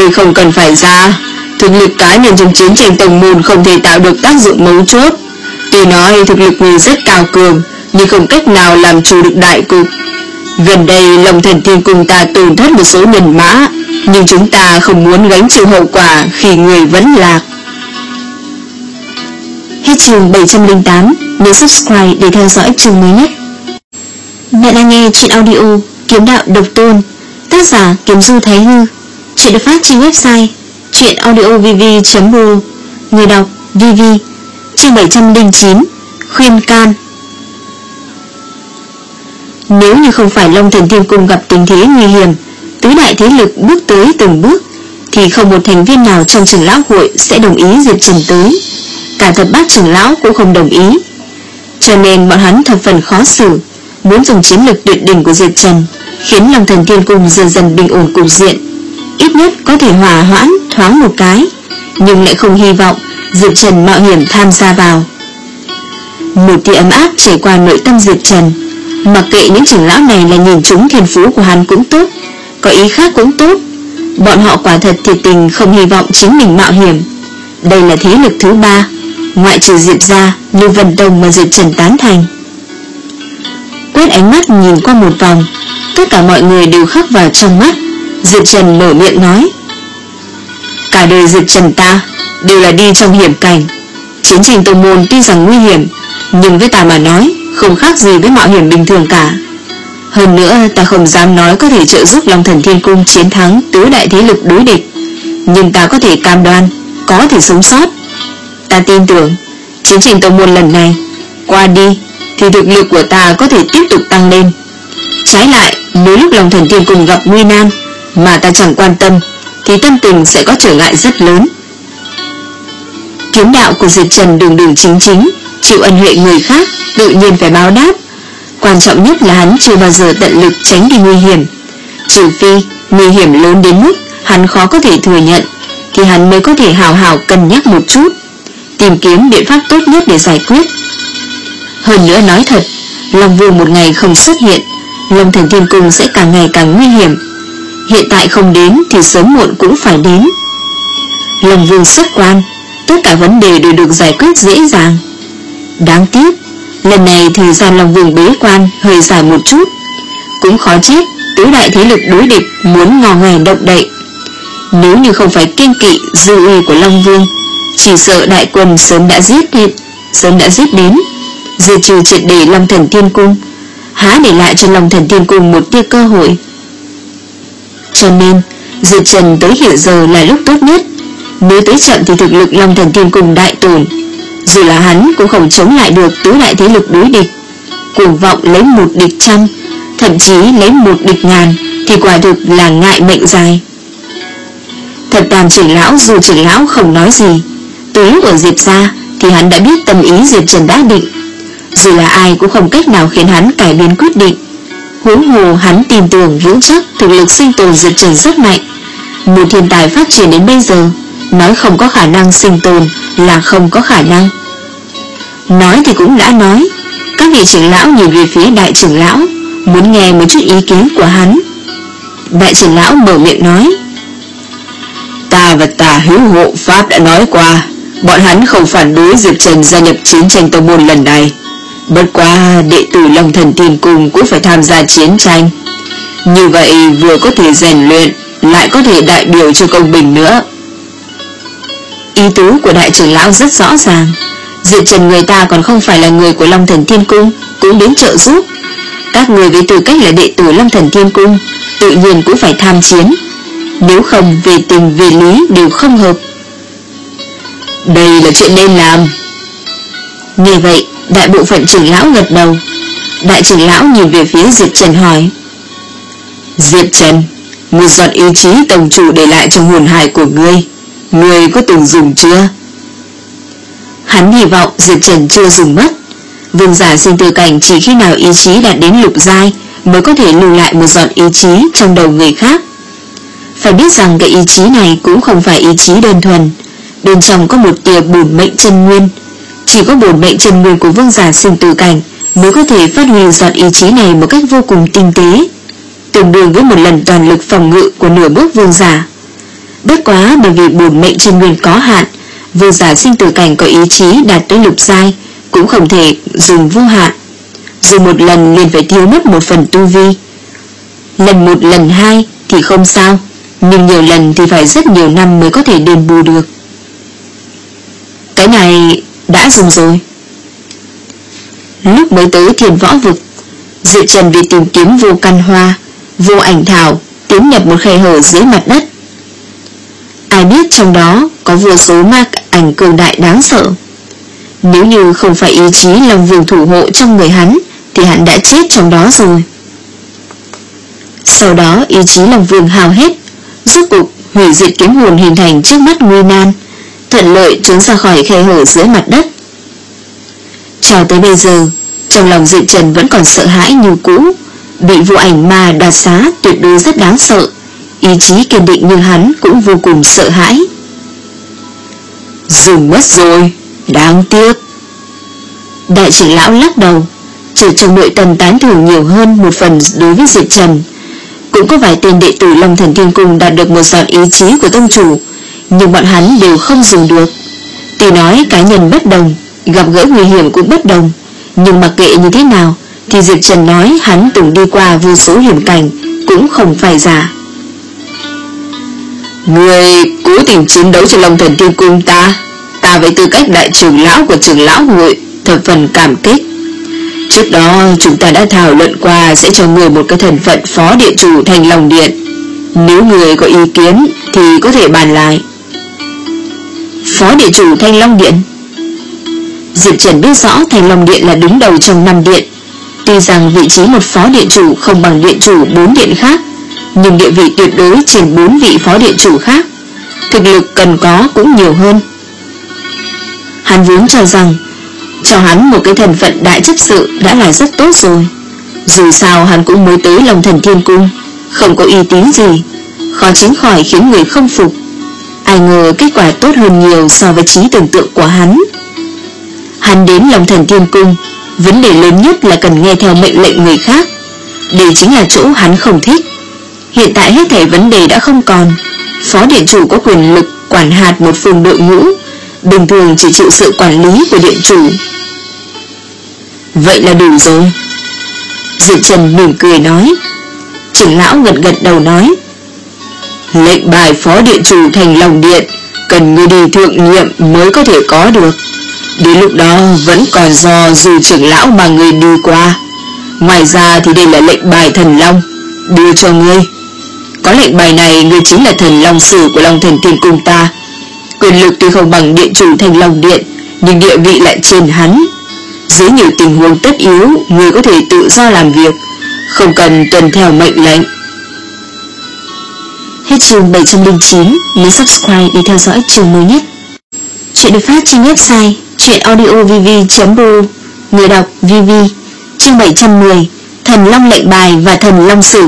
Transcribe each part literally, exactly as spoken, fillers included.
Ngươi không cần phải ra. Thực lực cá nhân trong chiến tranh tông môn không thể tạo được tác dụng mấu chốt. Tuy nói thực lực ngươi rất cao cường, nhưng không cách nào làm chủ được đại cục. Gần đây Long Thần Thiên Cung ta tổn thất một số nhân mã, nhưng chúng ta không muốn gánh chịu hậu quả khi người vẫn lạc. Hết chương bảy trăm lẻ tám. Nhớ subscribe để theo dõi chương mới nhất. Bạn đang nghe truyện audio Kiếm Đạo Độc Tôn, tác giả Kiếm Du Thái Hư. Truyện được phát trên website truyện audio v v chấm r o. Người đọc vê vê. Chương bảy trăm lẻ chín. Khuyên can. Nếu như không phải Long Thần Thiên Cung gặp tình thế nguy hiểm, tứ đại thế lực bước tới từng bước, thì không một thành viên nào trong trưởng lão hội sẽ đồng ý Diệp Trần tới. Cả thập bát trưởng lão cũng không đồng ý. Cho nên bọn hắn thập phần khó xử, muốn dùng chiến lược tuyệt đỉnh của Diệp Trần khiến Long Thần Thiên Cung dần dần bình ổn cục diện, ít nhất có thể hòa hoãn thoáng một cái, nhưng lại không hy vọng Diệp Trần mạo hiểm tham gia vào. Một tia ấm áp chảy qua nội tâm Diệp Trần. Mặc kệ những trưởng lão này là nhìn trúng thiên phú của hắn cũng tốt, có ý khác cũng tốt, bọn họ quả thật thiệt tình không hy vọng chính mình mạo hiểm. Đây là thế lực thứ ba, ngoại trừ Diệp gia, Lưu Vân Tông mà Diệp Trần tán thành. Quét ánh mắt nhìn qua một vòng, tất cả mọi người đều khắc vào trong mắt. Diệp Trần mở miệng nói: cả đời Diệp Trần ta đều là đi trong hiểm cảnh. Chiến tranh tông môn tuy rằng nguy hiểm, nhưng với ta mà nói không khác gì với mạo hiểm bình thường cả. Hơn nữa ta không dám nói có thể trợ giúp Long Thần Thiên Cung chiến thắng tứ đại thế lực đối địch, nhưng ta có thể cam đoan có thể sống sót. Ta tin tưởng chiến tranh tông môn lần này qua đi thì thực lực của ta có thể tiếp tục tăng lên. Trái lại, nếu lúc Long Thần Thiên Cung gặp nguy nan mà ta chẳng quan tâm thì tâm tình sẽ có trở ngại rất lớn. Kiếm đạo của Diệp Trần đường đường chính chính, chịu ân huệ người khác tự nhiên phải báo đáp. Quan trọng nhất là hắn chưa bao giờ tận lực tránh đi nguy hiểm, trừ phi nguy hiểm lớn đến mức hắn khó có thể thừa nhận, thì hắn mới có thể hào hào cân nhắc một chút, tìm kiếm biện pháp tốt nhất để giải quyết. Hơn nữa nói thật, Long Vương một ngày không xuất hiện, Long Thần Thiên Cung sẽ càng ngày càng nguy hiểm. Hiện tại không đến thì sớm muộn cũng phải đến. Long Vương xuất quan, tất cả vấn đề đều được giải quyết dễ dàng. Đáng tiếc lần này thời gian Long Vương bế quan hơi dài một chút. Cũng khó trách tứ đại thế lực đối địch muốn ngò ngoe động đậy. Nếu như không phải kiêng kỵ dư uy của Long Vương, chỉ sợ đại quân sớm đã giết đến, sớm đã giết đến, diệt trừ triệt để Long Thần Thiên Cung, há để lại cho Long Thần Thiên Cung một tia cơ hội. Cho nên Diệp Trần tới hiện giờ là lúc tốt nhất. Nếu tới chậm thì thực lực Long Thần Thiên Cung đại tổn. Dù là hắn cũng không chống lại được tứ đại thế lực đối địch. Cuồng vọng lấy một địch trăm, thậm chí lấy một địch ngàn, thì quả thực là ngại mệnh dài. Thập Tam trưởng lão dù trưởng lão không nói gì, từ lúc ở Diệp gia thì hắn đã biết tâm ý Diệp Trần đã định. Dù là ai cũng không cách nào khiến hắn cải biến quyết định. Huống hồ hắn tin tưởng vững chắc thực lực sinh tồn Diệp Trần rất mạnh. Một thiên tài phát triển đến bây giờ, nói không có khả năng sinh tồn là không có khả năng. Nói thì cũng đã nói, các vị trưởng lão nhìn về phía đại trưởng lão, muốn nghe một chút ý kiến của hắn. Đại trưởng lão mở miệng nói: ta và Tà Hữu Hộ Pháp đã nói qua, bọn hắn không phản đối Diệp Trần gia nhập chiến tranh tông môn lần này. Bất quá đệ tử Long Thần Thiên Cung cũng phải tham gia chiến tranh, như vậy vừa có thể rèn luyện, lại có thể đại biểu cho công bình nữa. Ý tứ của đại trưởng lão rất rõ ràng. Diệp Trần người ta còn không phải là người của Long Thần Thiên Cung, cũng đến trợ giúp. Các người với tư cách là đệ tử Long Thần Thiên Cung tự nhiên cũng phải tham chiến, nếu không về tình về lý đều không hợp. Đây là chuyện nên làm. Nghe vậy, đại bộ phận trưởng lão gật đầu. Đại trưởng lão nhìn về phía Diệp Trần hỏi: Diệp Trần, một giọt ý chí tông chủ để lại trong hồn hải của ngươi, ngươi có từng dùng chưa? Hắn hy vọng Diệp Trần chưa dùng mất. Vương giả sinh tử cảnh chỉ khi nào ý chí đạt đến lục giai mới có thể lưu lại một giọt ý chí trong đầu người khác. Phải biết rằng cái ý chí này cũng không phải ý chí đơn thuần, bên trong có một tia bổn mệnh chân nguyên. Chỉ có bổn mệnh chân nguyên của vương giả sinh tử cảnh mới có thể phát huy giọt ý chí này một cách vô cùng tinh tế, tương đương với một lần toàn lực phòng ngự của nửa bước vương giả. Bất quá bởi vì bổn mệnh chân nguyên có hạn, vô giả sinh tử cảnh có ý chí đạt tới lục giai cũng không thể dùng vô hạn. Dùng một lần liền phải tiêu mất một phần tu vi. Lần một lần hai thì không sao, nhưng nhiều lần thì phải rất nhiều năm mới có thể đền bù được. Cái này đã dùng rồi. Lúc mới tới Thiên Võ Vực, Diệp Trần vì tìm kiếm vô căn hoa, vô ảnh thảo, tiến nhập một khe hở dưới mặt đất. Ai biết trong đó có vô số ma ảnh cường đại đáng sợ. Nếu như không phải ý chí Long Vương thủ hộ trong người hắn thì hắn đã chết trong đó rồi. Sau đó ý chí Long Vương hao hết, rốt cục hủy diệt kiếm hồn hình thành trước mắt nguy nan, thuận lợi trốn ra khỏi khe hở dưới mặt đất. Cho tới bây giờ, trong lòng Diệp Trần vẫn còn sợ hãi như cũ. Bị vô ảnh ma đoạt xá tuyệt đối rất đáng sợ. Ý chí kiên định như hắn cũng vô cùng sợ hãi. Dùng mất rồi, đáng tiếc. Đại trưởng lão lắc đầu. Trừ trong nội tâm tán thưởng nhiều hơn một phần đối với Diệp Trần, cũng có vài tên đệ tử Long Thần Thiên Cung đạt được một giọt ý chí của tông chủ, nhưng bọn hắn đều không dùng được. Tuy nói cá nhân bất đồng, gặp gỡ nguy hiểm cũng bất đồng, nhưng mặc kệ như thế nào thì Diệp Trần nói hắn từng đi qua vô số hiểm cảnh cũng không phải giả. Người cố tình chiến đấu cho Long Thần Thiên Cung ta, ta với tư cách đại trưởng lão của trưởng lão hội thập phần cảm kích. Trước đó chúng ta đã thảo luận qua sẽ cho người một cái thân phận phó địa chủ Thanh Long Điện. Nếu người có ý kiến thì có thể bàn lại. Phó địa chủ Thanh Long Điện? Diệp Trần biết rõ Thanh Long Điện là đứng đầu trong năm điện. Tuy rằng vị trí một phó điện chủ không bằng điện chủ bốn điện khác, nhưng địa vị tuyệt đối trên bốn vị phó điện chủ khác. Thực lực cần có cũng nhiều hơn. Hắn vốn cho rằng cho hắn một cái thân phận đại chấp sự đã là rất tốt rồi. Dù sao hắn cũng mới tới Long Thần Thiên Cung, không có uy tín gì, khó tránh khỏi khiến người không phục. Ai ngờ kết quả tốt hơn nhiều so với trí tưởng tượng của hắn. Hắn đến Long Thần Thiên Cung, vấn đề lớn nhất là cần nghe theo mệnh lệnh người khác. Đây chính là chỗ hắn không thích. Hiện tại hết thảy vấn đề đã không còn. Phó điện chủ có quyền lực quản hạt một phương đội ngũ, bình thường chỉ chịu sự quản lý của điện chủ. Vậy là đủ rồi. Diệp Trần mỉm cười nói. Trưởng lão gật gật đầu nói, lệnh bài phó điện chủ Thành Long Điện cần người đi thượng nhiệm mới có thể có được. Đến lúc đó vẫn còn do dù trưởng lão mà người đi qua. Ngoài ra thì đây là lệnh bài thần long, đưa cho ngươi. Có lệnh bài này ngươi chính là thần long sử của Long Thần Thiên Cung ta. Quyền lực tuy không bằng điện chủ Thành Long Điện, nhưng địa vị lại trên hắn. Dưới nhiều tình huống tất yếu, ngươi có thể tự do làm việc, không cần tuân theo mệnh lệnh. Hết chương bảy trăm lẻ chín, nhấn subscribe để theo dõi chương mới nhất. Chuyện được phát trên website truyện audio v v chấm r o. Người đọc vê vê. Chương bảy trăm mười, Thần Long lệnh bài và Thần Long sử.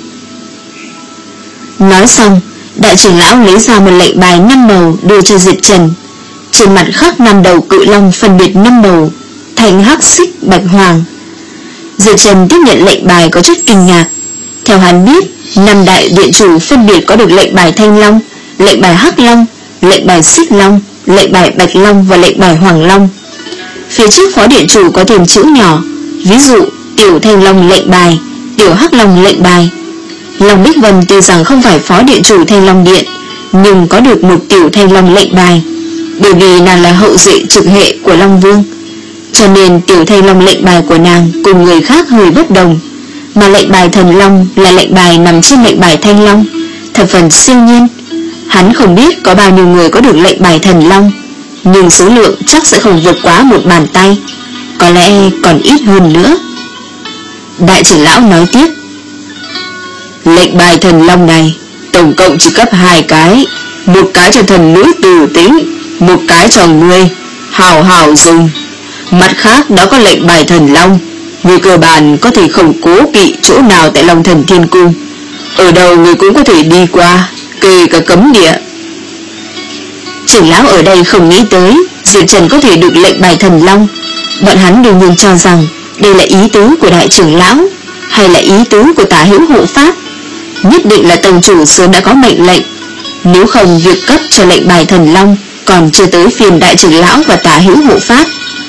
Nói xong, đại trưởng lão lấy ra một lệnh bài năm màu đưa cho Diệp Trần. Trên mặt khắc năm đầu cự long phân biệt năm màu, thành hắc, xích, bạch, hoàng. Diệp Trần tiếp nhận lệnh bài có chút kinh ngạc. Theo hắn biết, năm đại điện chủ phân biệt có được lệnh bài Thanh Long, lệnh bài Hắc Long, lệnh bài Xích Long, lệnh bài Bạch Long và lệnh bài Hoàng Long. Phía trước phó điện chủ có thêm chữ nhỏ, ví dụ tiểu Thanh Long lệnh bài, tiểu Hắc Long lệnh bài. Long Bích Vân tuy rằng không phải phó điện chủ Thanh Long Điện, nhưng có được một tiểu Thanh Long lệnh bài, bởi vì nàng là hậu duệ trực hệ của Long Vương, cho nên tiểu Thanh Long lệnh bài của nàng cùng người khác hơi bất đồng. Mà lệnh bài Thần Long là lệnh bài nằm trên lệnh bài Thanh Long, thập phần siêu nhiên. Hắn không biết có bao nhiêu người có được lệnh bài Thần Long, nhưng số lượng chắc sẽ không vượt quá một bàn tay, có lẽ còn ít hơn nữa. Đại trưởng lão nói tiếp, lệnh bài Thần Long này tổng cộng chỉ cấp hai cái, một cái cho thần nữ Từ Tính, một cái cho ngươi hào hào dùng. Mặt khác đó có lệnh bài Thần Long, người cơ bản có thể không cố kỵ chỗ nào tại Long Thần Thiên Cung, ở đâu người cũng có thể đi qua, kể cả cấm địa. Trưởng lão ở đây không nghĩ tới Diệp Trần có thể được lệnh bài Thần Long. Bọn hắn đương nhiên cho rằng đây là ý tứ của đại trưởng lão, hay là ý tứ của tả hữu hộ pháp. Nhất định là tông chủ sớm đã có mệnh lệnh. Nếu không việc cấp cho lệnh bài thần long còn chưa tới phiên đại trưởng lão và tả hữu hộ pháp.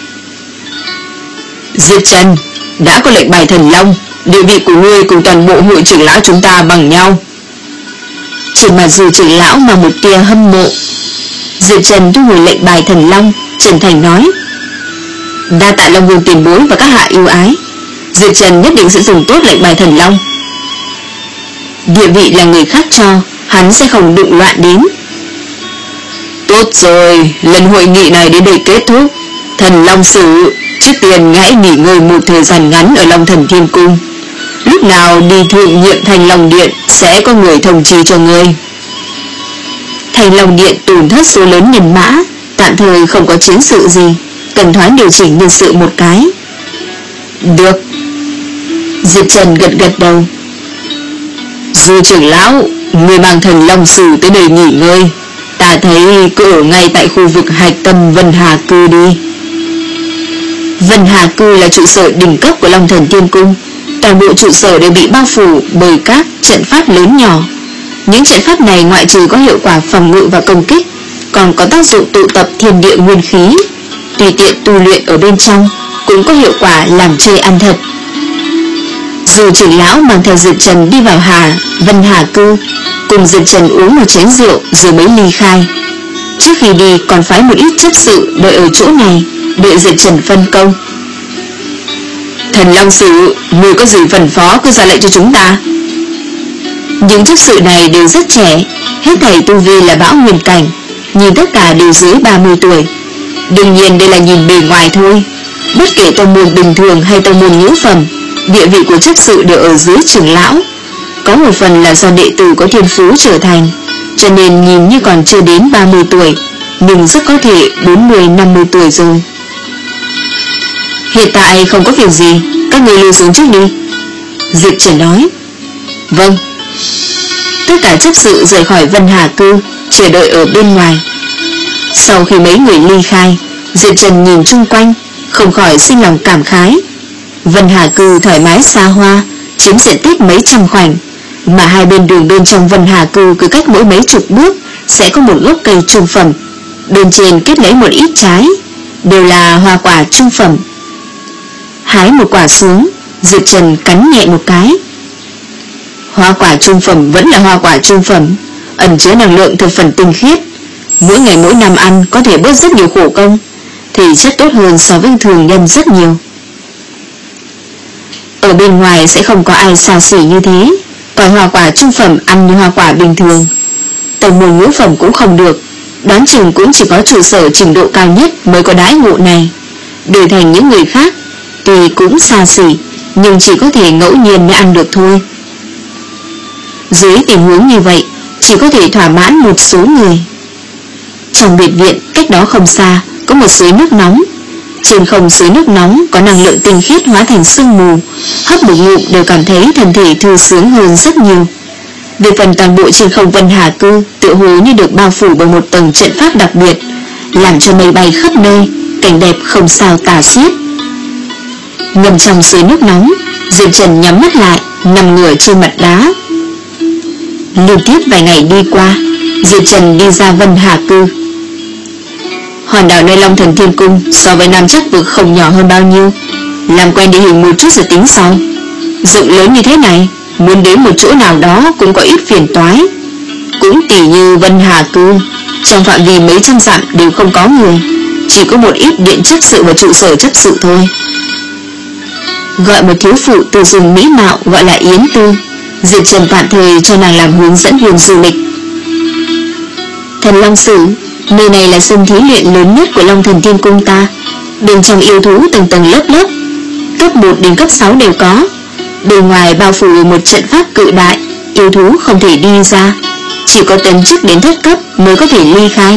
Diệp Trần, đã có lệnh bài thần long, địa vị của ngươi cùng toàn bộ hội trưởng lão chúng ta bằng nhau. Trên mặt Dư trưởng lão mà một tia hâm mộ. Diệp Trần thu hồi lệnh bài thần long, chân thành nói: đa tạ Long Vương tiền bối và các hạ yêu ái, Diệp Trần nhất định sẽ dùng tốt lệnh bài thần long. Địa vị là người khác cho, hắn sẽ không đụng loạn đến. Tốt rồi, lần hội nghị này đến đây kết thúc. Thần Long Sử, trước tiên hãy nghỉ ngơi một thời gian ngắn ở Long Thần Thiên Cung. Lúc nào đi thượng nhiệm Thành Long Điện sẽ có người thông chi cho ngươi. Thành Long Điện tổn thất số lớn nhân mã, tạm thời không có chiến sự gì, cần thoáng điều chỉnh nhân sự một cái. Được. Diệp Trần gật gật đầu. Dư trưởng lão, người mang Thần Long Sử tới đây nghỉ ngơi. Ta thấy cứ ở ngay tại khu vực hạch tâm Vân Hà Cư đi. Vân Hà Cư là trụ sở đỉnh cấp của Long Thần Thiên Cung. Toàn bộ trụ sở đều bị bao phủ bởi các trận pháp lớn nhỏ. Những trận pháp này ngoại trừ có hiệu quả phòng ngự và công kích, còn có tác dụng tụ tập thiên địa nguyên khí. Tùy tiện tu luyện ở bên trong cũng có hiệu quả làm chơi ăn thật. Dù trưởng lão mang theo Diệp Trần đi vào Hà Vân Hà Cư, cùng Diệp Trần uống một chén rượu rồi mới ly khai. Trước khi đi còn phái một ít chấp sự đợi ở chỗ này, đợi Diệp Trần phân công. Thần Long Sử, người có gì phân phó cứ ra lệnh cho chúng ta. Những chấp sự này đều rất trẻ, hết thảy tu vi là bão nguyên cảnh, nhìn tất cả đều dưới ba mươi tuổi. Đương nhiên đây là nhìn bề ngoài thôi. Bất kể tông môn bình thường hay tông môn ngũ phẩm, địa vị của chấp sự đều ở dưới trưởng lão. Có một phần là do đệ tử có thiên phú trở thành, cho nên nhìn như còn chưa đến ba mươi tuổi, nhưng rất có thể bốn mươi năm mươi tuổi rồi. Hiện tại không có việc gì, các người lưu xuống trước đi, Diệp Trần nói. Vâng. Tất cả chấp sự rời khỏi Vân Hà Cư, chờ đợi ở bên ngoài. Sau khi mấy người ly khai, Diệp Trần nhìn chung quanh, không khỏi sinh lòng cảm khái. Vân Hà Cư thoải mái xa hoa, chiếm diện tích mấy trăm khoảnh, mà hai bên đường bên trong Vân Hà Cư cứ cách mỗi mấy chục bước sẽ có một gốc cây trung phẩm, bên trên kết lấy một ít trái, đều là hoa quả trung phẩm. Hái một quả xuống, Diệp Trần cắn nhẹ một cái. Hoa quả trung phẩm vẫn là hoa quả trung phẩm, ẩn chứa năng lượng thập phần tinh khiết, mỗi ngày mỗi năm ăn có thể bớt rất nhiều khổ công, thì chất tốt hơn so với thường nhân rất nhiều. Ở bên ngoài sẽ không có ai xa xỉ như thế, còn hoa quả trung phẩm ăn như hoa quả bình thường. Tổng môn ngũ phẩm cũng không được, đoán chừng cũng chỉ có trụ sở trình độ cao nhất mới có đãi ngộ này. Đổi thành những người khác thì cũng xa xỉ, nhưng chỉ có thể ngẫu nhiên mới ăn được thôi. Dưới tình huống như vậy, chỉ có thể thỏa mãn một số người. Trong biệt viện cách đó không xa có một suối nước nóng. Trên không suối nước nóng có năng lượng tinh khiết hóa thành sương mù, hấp một ngụm đều cảm thấy thân thể thư sướng hơn rất nhiều. Về phần toàn bộ trên không Vân Hà Cư tựa hồ như được bao phủ bởi một tầng trận pháp đặc biệt, làm cho mây bay khắp nơi, cảnh đẹp không sao tả xiết. Ngâm trong suối nước nóng, Diệp Trần nhắm mắt lại, nằm ngửa trên mặt đá. Liên tiếp vài ngày đi qua, Diệp Trần đi ra Vân Hà Cư. Hòn đảo nơi Long Thần Thiên Cung so với Nam Chắc Vực không nhỏ hơn bao nhiêu, làm quen địa hình một chút rồi tính sau. Rộng lớn như thế này, muốn đến một chỗ nào đó cũng có ít phiền toái. Cũng tỉ như Vân Hà Cư, trong phạm vi mấy trăm dặm đều không có người, chỉ có một ít điện chấp sự và trụ sở chấp sự thôi. Gọi một thiếu phụ từ rừng mỹ mạo gọi là Yến Tư, Diệp Trần tạm thời cho nàng làm hướng dẫn viên du lịch. Thần Long Sử, nơi này là sân thí luyện lớn nhất của Long Thần Thiên Cung ta. Bên trong yêu thú tầng tầng lớp lớp, cấp một đến cấp sáu đều có. Bên ngoài bao phủ một trận pháp cự đại, yêu thú không thể đi ra, chỉ có tấn chức đến thất cấp mới có thể ly khai.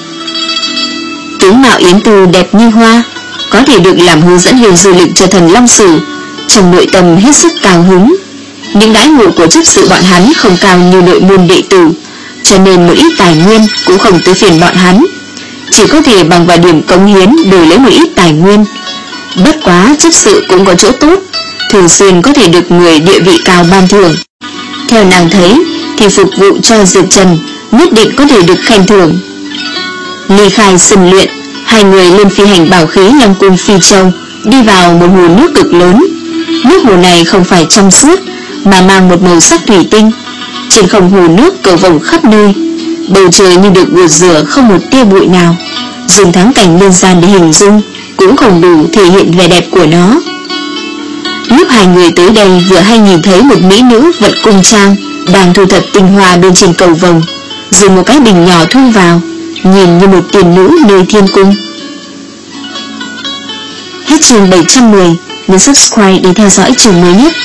Tướng mạo Yến Tư đẹp như hoa, có thể được làm hướng dẫn viên du lịch cho Thần Long Sử, trong nội tâm hết sức cao hứng. Những đãi ngộ của chấp sự bọn hắn không cao như nội môn đệ tử, cho nên một ít tài nguyên cũng không tới phiền bọn hắn, chỉ có thể bằng vào điểm cống hiến đổi lấy một ít tài nguyên. Bất quá chấp sự cũng có chỗ tốt, thường xuyên có thể được người địa vị cao ban thưởng. Theo nàng thấy thì phục vụ cho Diệp Trần nhất định có thể được khen thưởng. Ly khai sân luyện, hai người lên phi hành bảo khí Long Cung Phi Châu, đi vào một hồ nước cực lớn. Nước hồ này không phải trong suốt mà mang một màu sắc thủy tinh. Trên không hồ nước cầu vồng khắp nơi, bầu trời như được gột rửa không một tia bụi nào. Dùng thắng cảnh nhân gian để hình dung cũng không đủ thể hiện vẻ đẹp của nó. Lúc hai người tới đây vừa hay nhìn thấy một mỹ nữ vận cung trang đang thu thập tinh hoa bên trên cầu vồng, dùng một cái bình nhỏ thu vào, nhìn như một tiền nữ nơi thiên cung. Hết chương bảy trăm mười, nhấn subscribe để theo dõi chương mới nhất.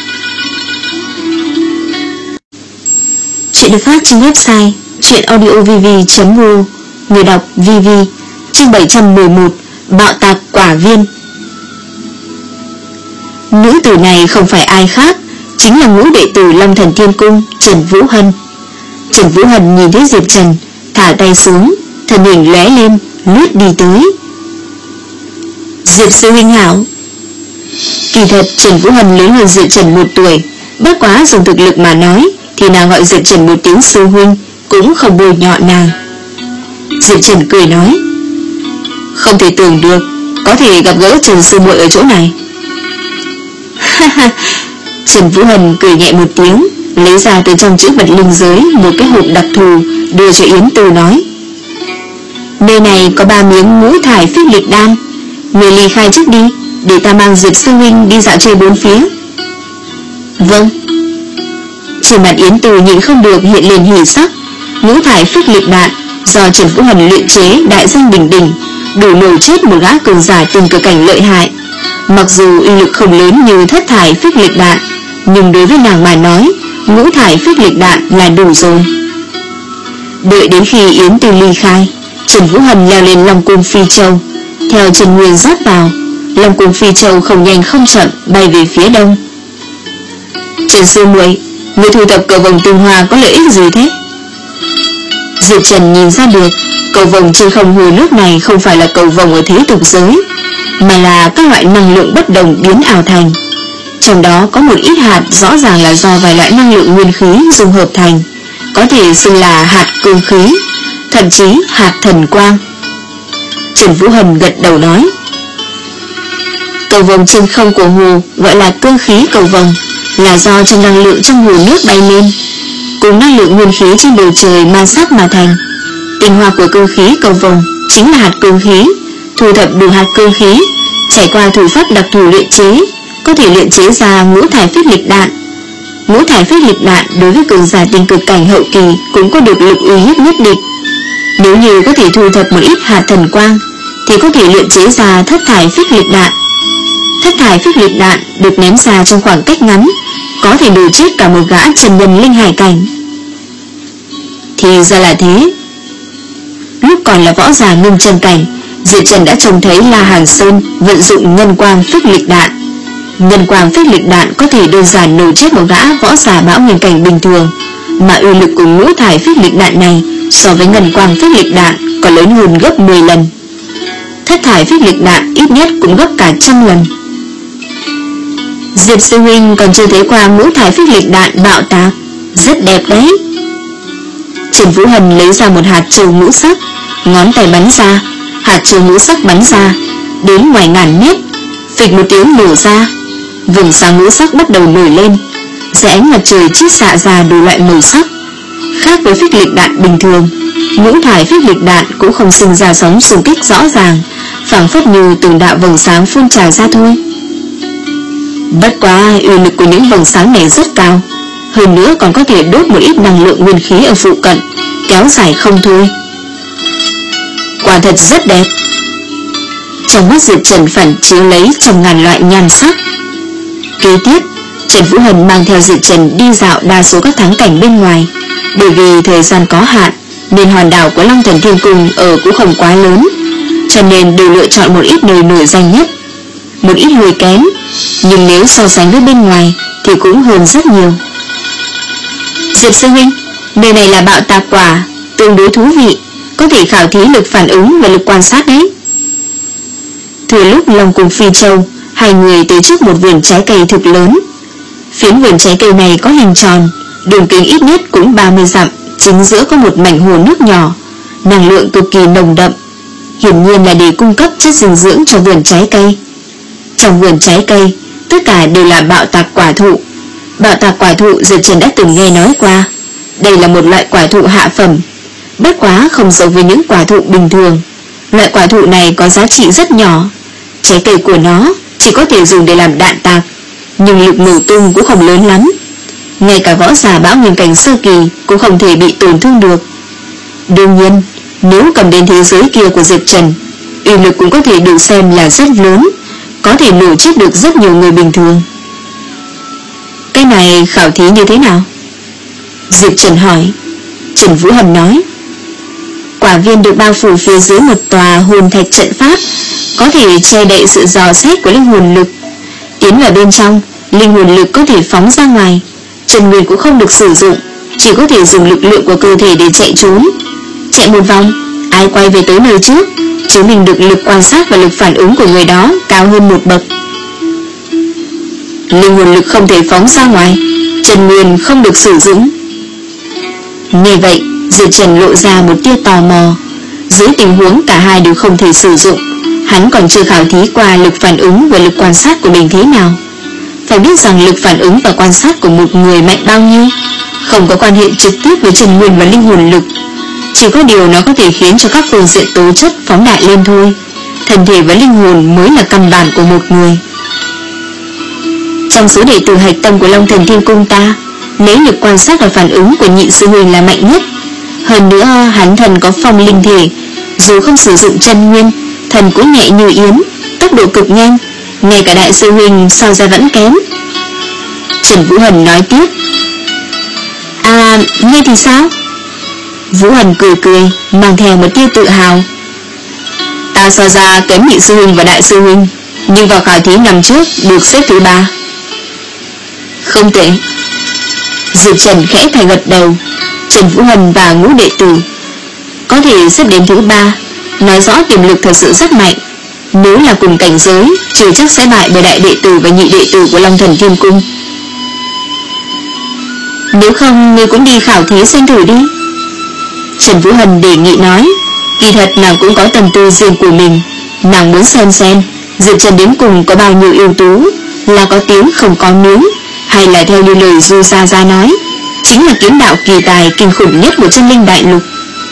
Chuyện được phát trên website truyệnaudiovv chấm u. Người đọc vê vê. Chương bảy trăm mười một, bạo tạc quả viên. Nữ tử này không phải ai khác, chính là ngũ đệ tử Long Thần Thiên Cung, Trần Vũ Hân. Trần Vũ Hân nhìn thấy Diệp Trần, thả tay xuống, thân hình lóe lên, lướt đi tới. Diệp sư huynh hảo. Kỳ thật Trần Vũ Hân lớn hơn Diệp Trần một tuổi, bất quá dùng thực lực mà nói thì nàng gọi Diệp Trần một tiếng sư huynh cũng không bôi nhọ nàng. Diệp Trần cười nói, không thể tưởng được có thể gặp gỡ Trần sư muội ở chỗ này. Trần Vũ Hân cười nhẹ một tiếng, lấy ra từ trong chữ vật linh giới một cái hộp đặc thù, đưa cho Yến Từ nói, nơi này có ba miếng ngũ thải phích lịch đan, người ly khai trước đi, để ta mang Diệp sư huynh đi dạo chơi bốn phía. Vâng. Trên mặt Yến Từ nhìn không được hiện lên hỉ sắc. Ngũ thải phích lịch đạn do Trần Vũ Hân luyện chế đại danh đỉnh đỉnh, đủ nổi chết một gã cường giả từng cực cảnh lợi hại. Mặc dù uy lực không lớn như thất thải phích lịch đạn, nhưng đối với nàng mà nói, ngũ thải phích lịch đạn là đủ rồi. Đợi đến khi Yến Từ ly khai, Trần Vũ Hân leo lên Long Cung Phi Châu, theo Trần Nguyên rót vào. Long Cung Phi Châu không nhanh không chậm bay về phía đông. Trần sư muội, người thu thập cầu vồng tinh hoa có lợi ích gì thế? Diệp Trần nhìn ra được, cầu vồng trên không hồ nước này không phải là cầu vồng ở thế tục giới, mà là các loại năng lượng bất đồng biến ảo thành. Trong đó có một ít hạt rõ ràng là do vài loại năng lượng nguyên khí dung hợp thành, có thể xưng là hạt cương khí, thậm chí hạt thần quang. Trần Vũ Hân gật đầu nói, cầu vồng trên không của hồ gọi là cương khí cầu vồng, là do trong năng lượng trong hồ nước bay lên, cùng năng lượng nguyên khí trên bầu trời ma sát mà thành. Tinh hoa của cương khí cầu vồng chính là hạt cương khí, thu thập đủ hạt cương khí, trải qua thủ pháp đặc thù luyện chế, có thể luyện chế ra ngũ thải phích lịch đạn. Ngũ thải phích lịch đạn đối với cường giả tinh cực cảnh hậu kỳ cũng có được lực uy hiếp nhất định. Nếu như có thể thu thập một ít hạt thần quang, thì có thể luyện chế ra thất thải phích lịch đạn. Thất thải phích lịch đạn được ném ra trong khoảng cách ngắn, có thể đổ chết cả một gã trần nhân linh hải cảnh. Thì ra là thế. Lúc còn là võ giả ngưng chân cảnh, Diệp Trần đã trông thấy La Hàn Sơn vận dụng ngân quang phích lịch đạn. Ngân quang phích lịch đạn có thể đơn giản nổ chết một gã võ giả bão nguyên cảnh bình thường, mà uy lực của ngũ thải phích lịch đạn này so với ngân quang phích lịch đạn còn lớn hơn gấp mười lần. Thất thải phích lịch đạn ít nhất cũng gấp cả trăm lần. Diệp sư huynh còn chưa thấy qua ngũ thải phích lịch đạn bạo tạc, rất đẹp đấy. Trần Vũ Hân lấy ra một hạt châu ngũ sắc, ngón tay bắn ra, hạt châu ngũ sắc bắn ra đến ngoài ngàn mét, phịch một tiếng nổ ra, vùng sáng ngũ sắc bắt đầu nổi lên, dưới ánh mặt trời chiết xạ ra đủ loại màu sắc. Khác với phích lịch đạn bình thường, ngũ thải phích lịch đạn cũng không sinh ra sóng xung kích rõ ràng, phảng phất như từng đạo vầng sáng phun trào ra thôi. Bất quá uy lực của những vầng sáng này rất cao, hơn nữa còn có thể đốt một ít năng lượng nguyên khí ở phụ cận, kéo dài không thôi. Quả thật rất đẹp. Trong mắt Diệp Trần phản chiếu lấy trong ngàn loại nhan sắc. Kế tiếp, Trần Vũ Hân mang theo Diệp Trần đi dạo đa số các thắng cảnh bên ngoài. Bởi vì thời gian có hạn, nên hòn đảo của Long Thần Thiên Cung ở cũng không quá lớn, cho nên đều lựa chọn một ít nơi nổi danh nhất, một ít hơi kém, nhưng nếu so sánh với bên ngoài thì cũng hơn rất nhiều. Diệp sư huynh, nơi này là bạo tạc quả, tương đối thú vị, có thể khảo thí lực phản ứng và lực quan sát đấy. Thừa lúc Long Cung Phi Châu, hai người tới trước một vườn trái cây thực lớn. Phiến vườn trái cây này có hình tròn, đường kính ít nhất cũng ba mươi dặm, chính giữa có một mảnh hồ nước nhỏ, năng lượng cực kỳ nồng đậm, hiển nhiên là để cung cấp chất dinh dưỡng cho vườn trái cây. Trong vườn trái cây, tất cả đều là bạo tạc quả thụ. Bạo tạc quả thụ Diệp Trần đã từng nghe nói qua. Đây là một loại quả thụ hạ phẩm, bất quá không giống với những quả thụ bình thường. Loại quả thụ này có giá trị rất nhỏ. Trái cây của nó chỉ có thể dùng để làm đạn tạc, nhưng lực nổ tung cũng không lớn lắm. Ngay cả võ giả bão nguyên cảnh sơ kỳ cũng không thể bị tổn thương được. Đương nhiên, nếu cầm đến thế giới kia của Diệp Trần, uy lực cũng có thể được xem là rất lớn, có thể nổ chết được rất nhiều người bình thường. Cái này khảo thí như thế nào? Diệp Trần hỏi. Trần Vũ Hầm nói, quả viên được bao phủ phía dưới một tòa hồn thạch trận pháp, có thể che đậy sự dò xét của linh hồn lực. Tiến vào bên trong, linh hồn lực có thể phóng ra ngoài, Trần Nguyên cũng không được sử dụng, chỉ có thể dùng lực lượng của cơ thể để chạy trốn. Chạy một vòng, ai quay về tới nơi trước, chứng minh được lực quan sát và lực phản ứng của người đó cao hơn một bậc. Linh hồn lực không thể phóng ra ngoài, Trần Nguyên không được sử dụng. Nghe vậy, Diệp Trần lộ ra một tia tò mò. Dưới tình huống cả hai đều không thể sử dụng, hắn còn chưa khảo thí qua lực phản ứng và lực quan sát của mình thế nào. Phải biết rằng lực phản ứng và quan sát của một người mạnh bao nhiêu không có quan hệ trực tiếp với Trần Nguyên và linh hồn lực, chỉ có điều nó có thể khiến cho các phương diện tố chất phóng đại lên thôi. Thân thể và linh hồn mới là căn bản của một người. Trong số đệ tử hạch tâm của Long Thần Thiên Cung ta, lấy lực quan sát và phản ứng của nhị sư huynh là mạnh nhất. Hơn nữa hắn thần có phong linh thể, dù không sử dụng chân nguyên, thần cũng nhẹ như yến, tốc độ cực nhanh, ngay cả đại sư huynh so ra vẫn kém. Trần Vũ Hần nói tiếp. À, ngươi thì sao? Vũ Hần cười cười, mang theo một tia tự hào. Ta so ra kém nhị sư huynh và đại sư huynh, nhưng vào khảo thí năm trước được xếp thứ ba. Không tệ. Diệp Trần khẽ phải gật đầu. Trần Vũ Hần và ngũ đệ tử có thể xếp đến thứ ba, nói rõ tiềm lực thật sự rất mạnh. Nếu là cùng cảnh giới, chưa chắc sẽ bại bởi đại đệ tử và nhị đệ tử của Long Thần Thiên Cung. Nếu không, ngươi cũng đi khảo thí xem thử đi. Trần Vũ Hần đề nghị nói. Kỳ thật nàng cũng có tâm tư riêng của mình. Nàng muốn xem xem Diệp Trần đến cùng có bao nhiêu ưu tú, là có tiếng không có miếng, hay là theo như lời Du Gia Gia nói, chính là kiếm đạo kỳ tài kinh khủng nhất của chân linh đại lục.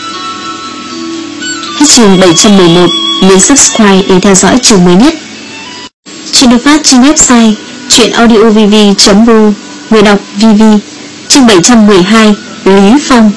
Hết chương bảy trăm mười một. Nhấn subscribe để theo dõi chương mới nhất. Chuyện được phát trên website truyệnaudiovv chấm bu. Người đọc vê vê. Chương bảy trăm mười hai. Lý Phong.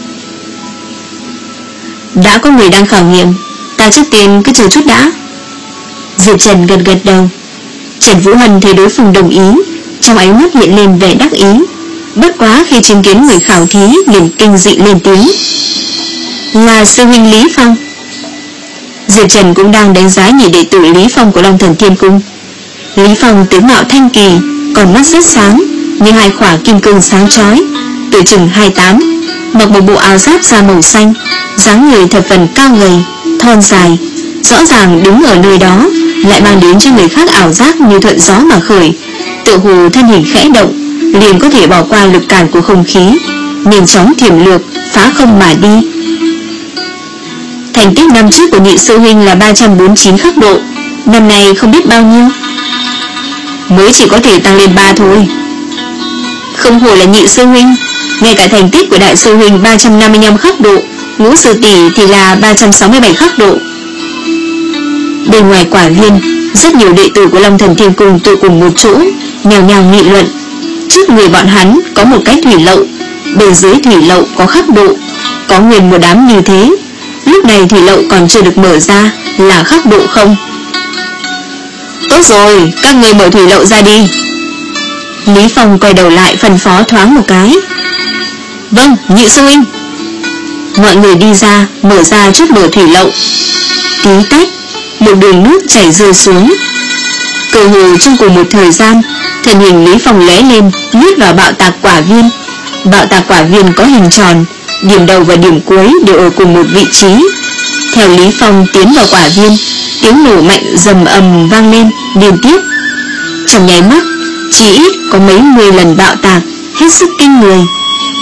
Đã có người đang khảo nghiệm, ta trước tiên cứ chờ chút đã. Diệp Trần gật gật đầu. Trần Vũ Hân thấy đối phương đồng ý, trong ánh mắt hiện lên vẻ đắc ý. Bất quá khi chứng kiến người khảo thí liền kinh dị lên tiếng. Là sư huynh Lý Phong. Diệp Trần cũng đang đánh giá nhị đệ tử Lý Phong của Long Thần Thiên Cung. Lý Phong tướng mạo thanh kỳ, còn mắt rất sáng, như hai khỏa kim cương sáng chói, tuổi chừng hai mươi tám, mặc một bộ áo giáp da màu xanh, dáng người thập phần cao gầy, thon dài, rõ ràng đứng ở nơi đó lại mang đến cho người khác ảo giác như thuận gió mà khởi, tựa hồ thân hình khẽ động liền có thể bỏ qua lực cản của không khí, nhanh chóng thiểm lược phá không mà đi. Thành tích năm trước của nhị sư huynh là ba trăm bốn mươi chín khắc độ, năm nay không biết bao nhiêu. Mới chỉ có thể tăng lên ba thôi. Không hổ là nhị sư huynh, ngay cả thành tích của đại sư huynh ba trăm năm mươi lăm khắc độ, ngũ sư tỷ thì là ba trăm sáu mươi bảy khắc độ. Bên ngoài quả viên, rất nhiều đệ tử của Long Thần Thiên Cung tụ cùng một chỗ, nhào nhào nghị luận. Trước người bọn hắn có một cái thủy lậu, bên dưới thủy lậu có khắc độ, có nguyên một đám như thế. Lúc này thủy lậu còn chưa được mở ra, là khắc độ không. Tốt rồi, các người mở thủy lậu ra đi. Lý Phong quay đầu lại phân phó thoáng một cái. Vâng, nhị sư huynh. Mọi người đi ra, mở ra trước mở thủy lậu. Tí tách, một đường nước chảy rơi xuống. Cơ hồ trong cùng một thời gian, thân hình Lý Phong lóe lên, lướt vào bạo tạc quả viên. Bạo tạc quả viên có hình tròn, điểm đầu và điểm cuối đều ở cùng một vị trí. Theo Lý Phong tiến vào quả viên, tiếng nổ mạnh rầm ầm vang lên liên tiếp. Trong nháy mắt, chỉ ít có mấy mươi lần bạo tạc, hết sức kinh người.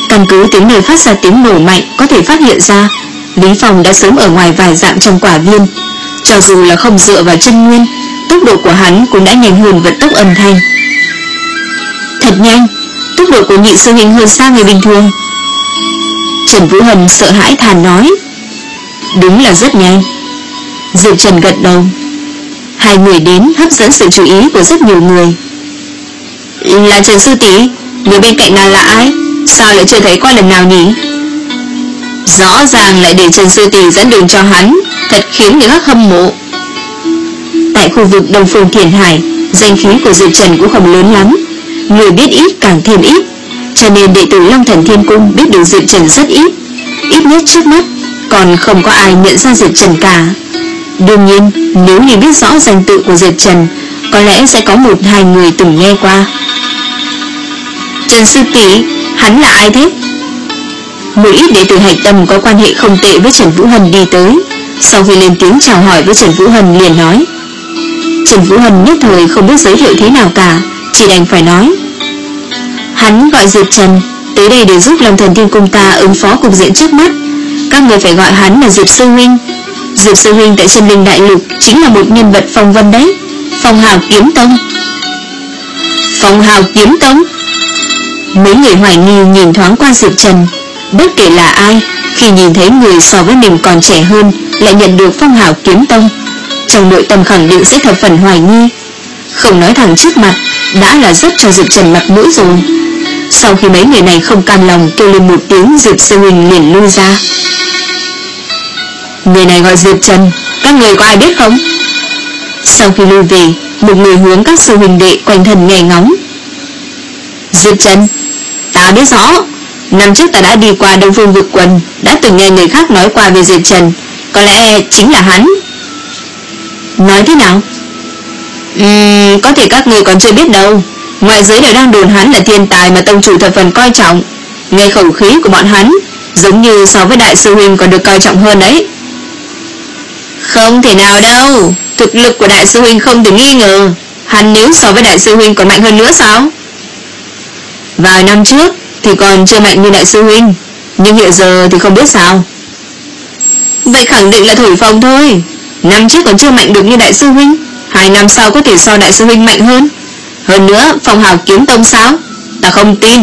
Căn cứ tiếng nơi phát ra tiếng nổ mạnh có thể phát hiện ra, Lý Phong đã sớm ở ngoài vài dặm trong quả viên. Cho dù là không dựa vào chân nguyên, tốc độ của hắn cũng đã nhanh hơn vận tốc âm thanh. Thật nhanh, tốc độ của nhị sư huynh hơn xa người bình thường. Trần Vũ Hân sợ hãi than nói. Đúng là rất nhanh. Diệp Trần gật đầu. Hai người đến hấp dẫn sự chú ý của rất nhiều người. Là Trần sư tỷ, người bên cạnh nàng là ai? Sao lại chưa thấy qua lần nào nhỉ? Rõ ràng lại để Trần sư tỷ dẫn đường cho hắn, thật khiến người khác hâm mộ. Tại khu vực Đông Phương Thiền Hải, danh khí của Diệp Trần cũng không lớn lắm, người biết ít càng thêm ít, cho nên đệ tử Long Thần Thiên Cung biết được Diệp Trần rất ít. Ít nhất trước mắt còn không có ai nhận ra Diệp Trần cả. Đương nhiên, nếu như biết rõ danh tự của Diệp Trần, có lẽ sẽ có một hai người từng nghe qua. Trần sư tỷ, hắn là ai thế? Một ít đệ tử Hạch Tâm có quan hệ không tệ với Trần Vũ Hân đi tới, sau khi lên tiếng chào hỏi với Trần Vũ Hân liền nói. Trần Vũ Hân nhất thời không biết giới thiệu thế nào cả, chỉ đành phải nói. Hắn gọi Diệp Trần tới đây để giúp Long Thần Thiên Cung ta ứng phó cục diện trước mắt. Các người phải gọi hắn là Diệp sư huynh. Diệp sư huynh tại Chân Linh Đại Lục chính là một nhân vật phong vân đấy, phong hào kiếm tông. Phong hào kiếm tông? Mấy người hoài nghi nhìn thoáng qua Diệp Trần. Bất kể là ai, khi nhìn thấy người so với mình còn trẻ hơn lại nhận được phong hào kiếm tông, trong nội tâm khẳng định sẽ thập phần hoài nghi. Không nói thẳng trước mặt đã là rất cho Diệp Trần mặt mũi rồi. Sau khi mấy người này không cam lòng kêu lên một tiếng, Diệp sư huynh liền lui ra. Người này gọi Diệp Trần, các người có ai biết không? Sau khi lui về, một người hướng các sư huynh đệ quanh thân nghe ngóng. Diệp Trần, ta biết rõ. Năm trước ta đã đi qua Đông Phương Vực Quần, đã từng nghe người khác nói qua về Diệp Trần, có lẽ chính là hắn. Nói thế nào? Uhm, có thể các người còn chưa biết đâu. Ngoại giới đều đang đồn hắn là thiên tài mà tông chủ thập phần coi trọng. Nghe khẩu khí của bọn hắn, giống như so với đại sư huynh còn được coi trọng hơn đấy. Không thể nào đâu, thực lực của đại sư huynh không thể nghi ngờ. Hắn nếu so với đại sư huynh còn mạnh hơn nữa sao? Vài năm trước thì còn chưa mạnh như đại sư huynh, nhưng hiện giờ thì không biết sao. Vậy khẳng định là thổi phồng thôi. Năm trước còn chưa mạnh được như đại sư huynh, hai năm sau có thể so đại sư huynh mạnh hơn. Hơn nữa phong hào kiếm tông sao? Ta không tin.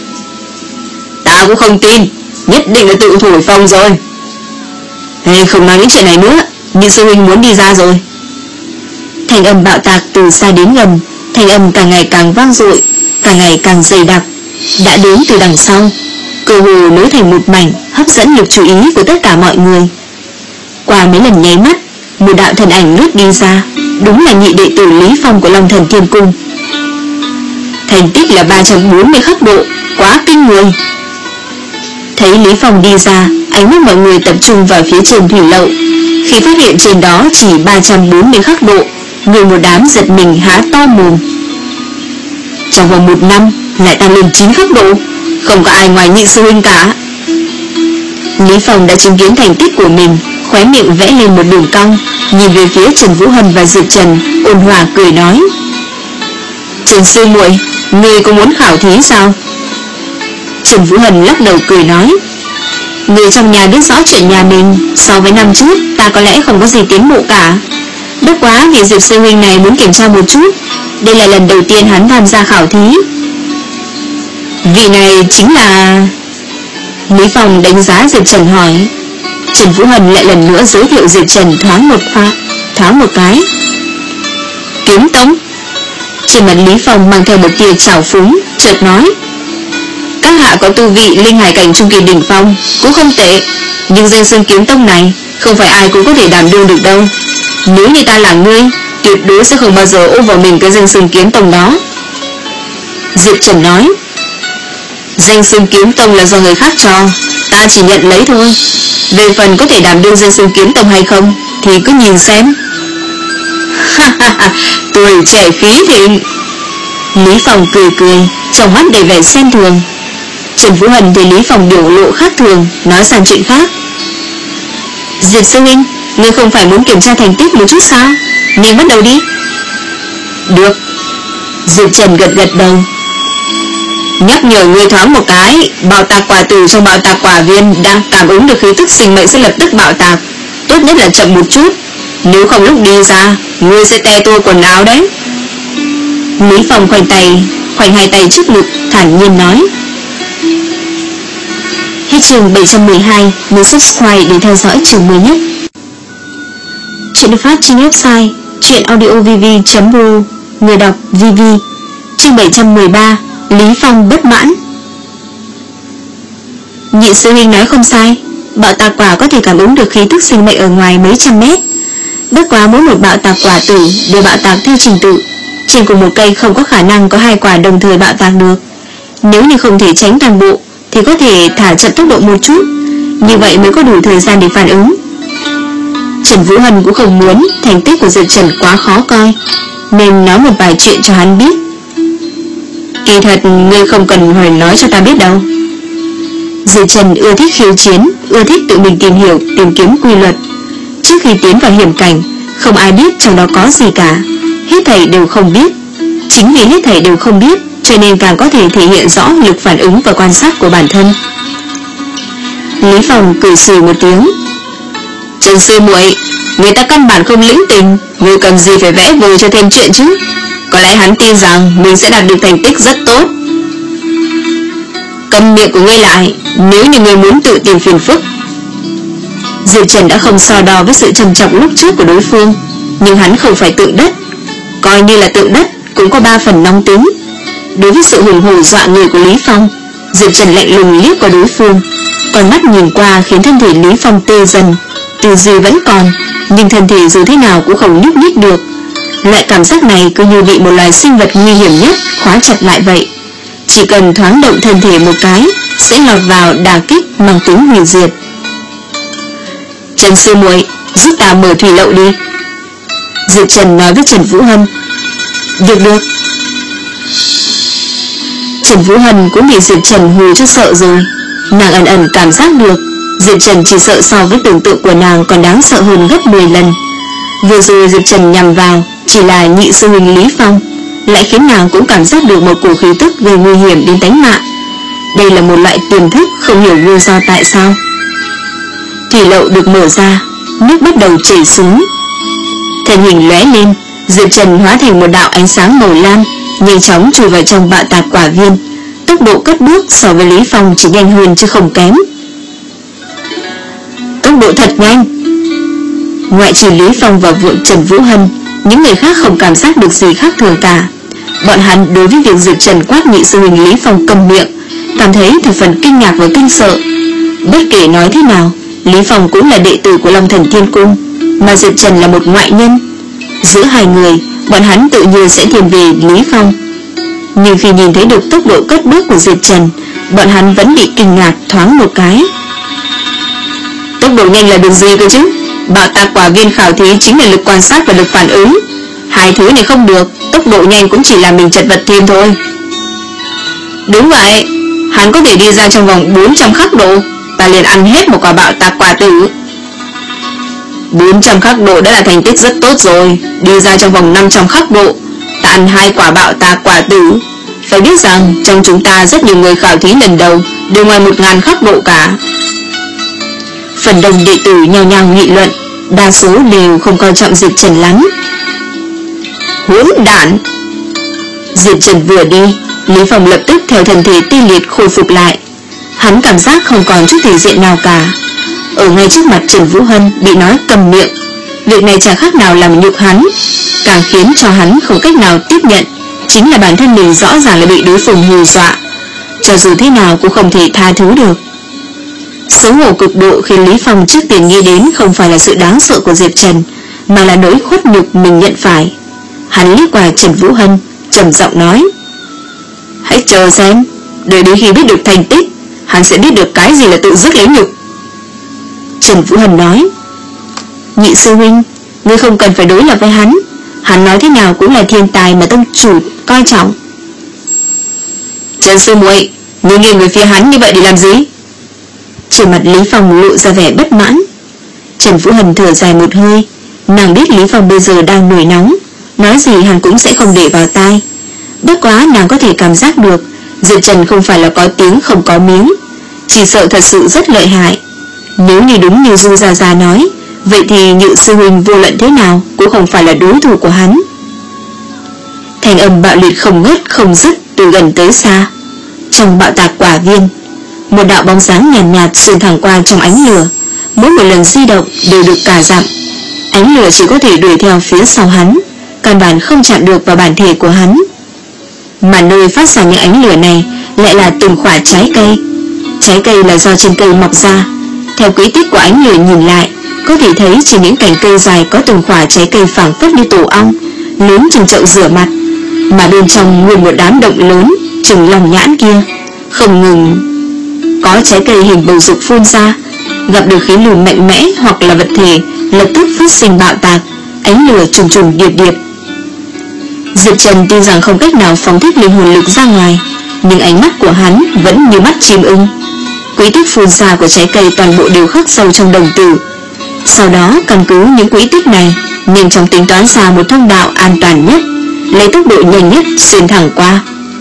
Ta cũng không tin, nhất định là tự thổi phồng rồi. Hey, không nói những chuyện này nữa, như sư huynh muốn đi ra rồi. Thanh âm bạo tạc từ xa đến gần, thanh âm càng ngày càng vang dội, càng ngày càng dày đặc, đã đến từ đằng sau, cơ hồ nối thành một mảnh, hấp dẫn lực chú ý của tất cả mọi người. Qua mấy lần nháy mắt, một đạo thân ảnh lướt đi ra, đúng là nhị đệ tử Lý Phong của Long Thần Thiên Cung. Thành tích là ba trăm bốn mươi khắc độ, quá kinh người. Thấy Lý Phong đi ra, ánh mắt mọi người tập trung vào phía trên thủy lậu. Khi phát hiện trên đó chỉ ba trăm bốn mươi khắc độ, người một đám giật mình há to mồm. Trong vòng một năm lại tăng lên chín khắc độ, không có ai ngoài nhị sư huynh cả. Lý Phong đã chứng kiến thành tích của mình, khóe miệng vẽ lên một đường cong, nhìn về phía Trần Vũ Hân và Diệp Trần, ôn hòa cười nói. Trần sư muội, ngươi có muốn khảo thí sao? Trần Vũ Hân lắc đầu cười nói. Người trong nhà biết rõ chuyện nhà mình, so với năm trước ta có lẽ không có gì tiến bộ cả. Bất quá vì Diệp sư huynh này muốn kiểm tra một chút, đây là lần đầu tiên hắn tham gia khảo thí. Vị này chính là... Lý Phong đánh giá Diệp Trần hỏi. Trần Vũ Hân lại lần nữa giới thiệu Diệp Trần thoáng một pha, thoáng một cái. Kiếm tông. Trên mặt Lý Phong mang theo một tia trào phúng, chợt nói. Các hạ có tu vị linh hải cảnh trung kỳ đỉnh phong, cũng không tệ, nhưng danh xưng kiếm tông này không phải ai cũng có thể đảm đương được đâu. Nếu như ta là ngươi, tuyệt đối sẽ không bao giờ ôm vào mình cái danh xưng kiếm tông đó. Diệp Trần nói. Danh xưng kiếm tông là do người khác cho, ta chỉ nhận lấy thôi. Về phần có thể đảm đương danh xưng kiếm tông hay không thì cứ nhìn xem. Tuổi trẻ khí thịnh. Lý Phong cười cười, trong mắt đầy vẻ xem thường. Trần Vũ Hân thấy Lý Phong biểu lộ khác thường, nói sang chuyện khác. Diệp sư huynh, ngươi không phải muốn kiểm tra thành tích một chút sao? Nên bắt đầu đi. Được. Diệp Trần gật gật đầu. Nhắc nhở ngươi thoáng một cái, bạo tạc quả tử trong bạo tạc quả viên đang cảm ứng được khí tức sinh mệnh sẽ lập tức bạo tạc. Tốt nhất là chậm một chút, nếu không lúc đi ra ngươi sẽ te tua quần áo đấy. Lý Phong khoanh tay khoanh hai tay trước ngực, thản nhiên nói. Hết chương bảy trăm mười hai, nhớ subscribe để theo dõi chương mới nhất. Chuyện được phát trên website truyệnaudiovv chấm ru. Người đọc vê vê. Chương bảy trăm mười ba, Lý Phong bất mãn. Nhị sư huynh nói không sai, bạo tạc quả có thể cảm ứng được khí tức sinh mệnh ở ngoài mấy trăm mét. Bất quá mỗi một bạo tạc quả tử đều bạo tạc theo trình tự, trên cùng một cây không có khả năng có hai quả đồng thời bạo tạc được. Nếu như không thể tránh toàn bộ thì có thể thả chậm tốc độ một chút, như vậy mới có đủ thời gian để phản ứng. Trần Vũ Hân cũng không muốn thành tích của Diệp Trần quá khó coi, nên nói một vài chuyện cho hắn biết. Kỳ thật ngươi không cần phải nói cho ta biết đâu. Diệp Trần ưa thích khiêu chiến, ưa thích tự mình tìm hiểu, tìm kiếm quy luật. Trước khi tiến vào hiểm cảnh, không ai biết trong đó có gì cả, hết thảy đều không biết. Chính vì hết thảy đều không biết, cho nên càng có thể thể hiện rõ lực phản ứng và quan sát của bản thân. Lý Phong cười xì một tiếng. Trần sư muội, người ta căn bản không lĩnh tình, ngươi cần gì phải vẽ vời cho thêm chuyện chứ? Có lẽ hắn tin rằng mình sẽ đạt được thành tích rất tốt. Cầm miệng của ngươi lại, nếu như ngươi muốn tự tìm phiền phức. Diệp Trần đã không so đo với sự trầm trọng lúc trước của đối phương, nhưng hắn không phải tượng đất, coi như là tượng đất cũng có ba phần nóng tính. Đối với sự hùng hổ dọa người của Lý Phong, Diệp Trần lạnh lùng liếc qua đối phương, còn mắt nhìn qua khiến thân thể Lý Phong tê dần. Tư duy vẫn còn, nhưng thân thể dù thế nào cũng không nhúc nhích được. Loại cảm giác này cứ như bị một loài sinh vật nguy hiểm nhất khóa chặt lại vậy. Chỉ cần thoáng động thân thể một cái sẽ lọt vào đả kích mang tính hủy diệt. Trần sư muội, giúp ta mở thủy lậu đi. Diệp Trần nói với Trần Vũ Hân. Được được. Trần Vũ Hân cũng bị Diệp Trần hù cho sợ rồi. Nàng ẩn ẩn cảm giác được Diệp Trần chỉ sợ so với tưởng tượng của nàng còn đáng sợ hơn gấp mười lần. Vừa rồi Diệp Trần nhằm vào chỉ là nhị sư huynh Lý Phong, lại khiến nàng cũng cảm giác được một cổ khí tức gây nguy hiểm đến tính mạng. Đây là một loại tiềm thức không hiểu nguyên do tại sao. Thủy lậu được mở ra, nước bắt đầu chảy xuống. Thân hình lóe lên, Diệp Trần hóa thành một đạo ánh sáng màu lam, nhanh chóng chui vào trong bạo tạc quả viên. Tốc độ cất bước so với Lý Phong chỉ nhanh hơn chứ không kém. Tốc độ thật nhanh. Ngoại trừ Lý Phong và vượng Trần Vũ Hân, những người khác không cảm giác được gì khác thường cả. Bọn hắn đối với việc Diệp Trần quát nhị sư huynh Lý Phong cầm miệng, cảm thấy thật phần kinh ngạc và kinh sợ. Bất kể nói thế nào, Lý Phong cũng là đệ tử của Long Thần Thiên Cung, mà Diệp Trần là một ngoại nhân. Giữa hai người, bọn hắn tự nhiên sẽ thiên về Lý Phong. Nhưng khi nhìn thấy được tốc độ cất bước của Diệp Trần, bọn hắn vẫn bị kinh ngạc thoáng một cái. Tốc độ nhanh là được gì cơ chứ? Bạo tạc quả viên khảo thí chính là lực quan sát và lực phản ứng. Hai thứ này không được, tốc độ nhanh cũng chỉ làm mình chật vật thêm thôi. Đúng vậy, hắn có thể đi ra trong vòng bốn trăm khắc độ, ta liền ăn hết một quả bạo tạc quả tử. bốn trăm khắc độ đã là thành tích rất tốt rồi. Đi ra trong vòng năm trăm khắc độ, ta ăn hai quả bạo tạc quả tử. Phải biết rằng trong chúng ta rất nhiều người khảo thí lần đầu đều ngoài một ngàn khắc độ cả. Phần đông đệ tử nhao nhao nghị luận, đa số đều không coi trọng Diệp Trần lắm. Hỗn đản! Diệp Trần vừa đi, Lý Phong lập tức theo thân thể tê liệt khôi phục lại. Hắn cảm giác không còn chút thể diện nào cả. Ở ngay trước mặt Trần Vũ Hân bị nói cầm miệng, việc này chẳng khác nào làm nhục hắn. Càng khiến cho hắn không cách nào tiếp nhận chính là bản thân mình rõ ràng là bị đối phương hù dọa, cho dù thế nào cũng không thể tha thứ được. Xấu hổ cực độ khiến Lý Phong trước tiên nghĩ đến không phải là sự đáng sợ của Diệp Trần, mà là nỗi khuất nhục mình nhận phải. Hắn liếc qua Trần Vũ Hân, trầm giọng nói: Hãy chờ xem, đợi đến khi biết được thành tích, hắn sẽ biết được cái gì là tự dứt lấy nhục. Trần Vũ Hân nói: Nhị sư huynh, ngươi không cần phải đối lập với hắn. Hắn nói thế nào cũng là thiên tài mà tông chủ coi trọng. Trần sư muội, ngươi nghiêng về phía hắn như vậy để làm gì? Trên mặt Lý Phong lộ ra vẻ bất mãn. Trần Vũ Hân thở dài một hơi. Nàng biết Lý Phong bây giờ đang nổi nóng, nói gì hắn cũng sẽ không để vào tai. Bất quá nàng có thể cảm giác được Diệp Trần không phải là có tiếng không có miếng, chỉ sợ thật sự rất lợi hại. Nếu như đúng như Du Gia Gia nói, vậy thì Nhự sư huynh vô luận thế nào cũng không phải là đối thủ của hắn. Thanh âm bạo liệt không ngớt không dứt từ gần tới xa. Trong bạo tạc quả viên, một đạo bóng sáng nhàn nhạt, nhạt xuyên thẳng qua trong ánh lửa, mỗi một lần di động đều được cả dặm. Ánh lửa chỉ có thể đuổi theo phía sau hắn, căn bản không chạm được vào bản thể của hắn. Mà nơi phát ra những ánh lửa này lại là từng quả trái cây. Trái cây là do trên cây mọc ra. Theo quỹ tích của ánh lửa nhìn lại, có thể thấy trên những cành cây dài có từng quả trái cây phảng phất như tổ ong, lớn chừng chậu rửa mặt, mà bên trong nguyên một đám động lớn chừng lòng nhãn kia, không ngừng có trái cây hình bầu dục phun ra. Gặp được khí lùn mạnh mẽ hoặc là vật thể, lập tức phát sinh bạo tạc, ánh lửa trùng trùng điệp điệp. Diệp Trần tuy rằng không cách nào phóng thích linh hồn lực ra ngoài, nhưng ánh mắt của hắn vẫn như mắt chim ưng. Quỹ tích phun ra của trái cây toàn bộ đều khắc sâu trong đồng tử. Sau đó căn cứ những quỹ tích này, nhanh chóng tính toán ra một thông đạo an toàn nhất, lấy tốc độ nhanh nhất xuyên thẳng qua.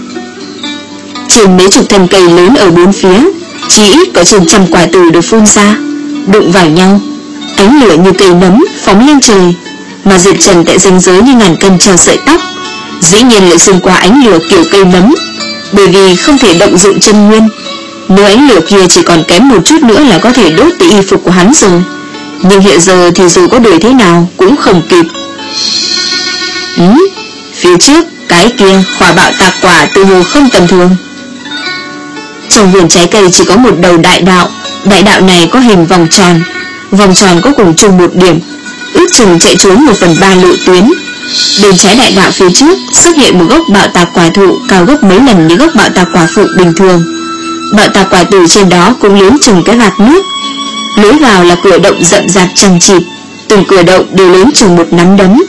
Trên mấy chục thân cây lớn ở bốn phía, chỉ ít có trên trăm quả từ được phun ra, đụng vào nhau, ánh lửa như cây nấm phóng lên trời, mà Diệp Trần tại ranh giới như ngàn cân treo sợi tóc, dĩ nhiên lại xuyên qua ánh lửa kiểu cây nấm, bởi vì không thể động dụng chân nguyên. Nếu ánh lửa kia chỉ còn kém một chút nữa là có thể đốt tới y phục của hắn rồi, nhưng hiện giờ thì dù có đuổi thế nào cũng không kịp. Ừ, phía trước cái kia quả bạo tạc quả tự hồ không tầm thường. Trong vườn trái cây chỉ có một đầu đại đạo, đại đạo này có hình vòng tròn, vòng tròn có cùng chung một điểm, ước chừng chạy trốn một phần ba lộ tuyến. Bên trái đại đạo phía trước xuất hiện một gốc bạo tạc quả thụ cao gấp mấy lần những gốc bạo tạc quả phụ bình thường. Bạo tạc quả tử trên đó cũng lớn chừng cái vạt nước. Lối vào là cửa động rậm rạp chằng chịt, từng cửa động đều lớn chừng một nắm đấm.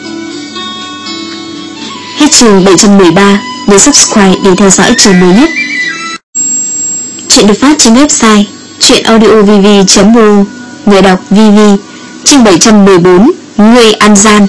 Hết chương bảy trăm mười ba, nhớ subscribe để theo dõi chương mới nhất. Chuyện được phát trên website truyệnaudiovv chấm r o, người đọc vê vê. Chương bảy trăm mười bốn, người ăn gian.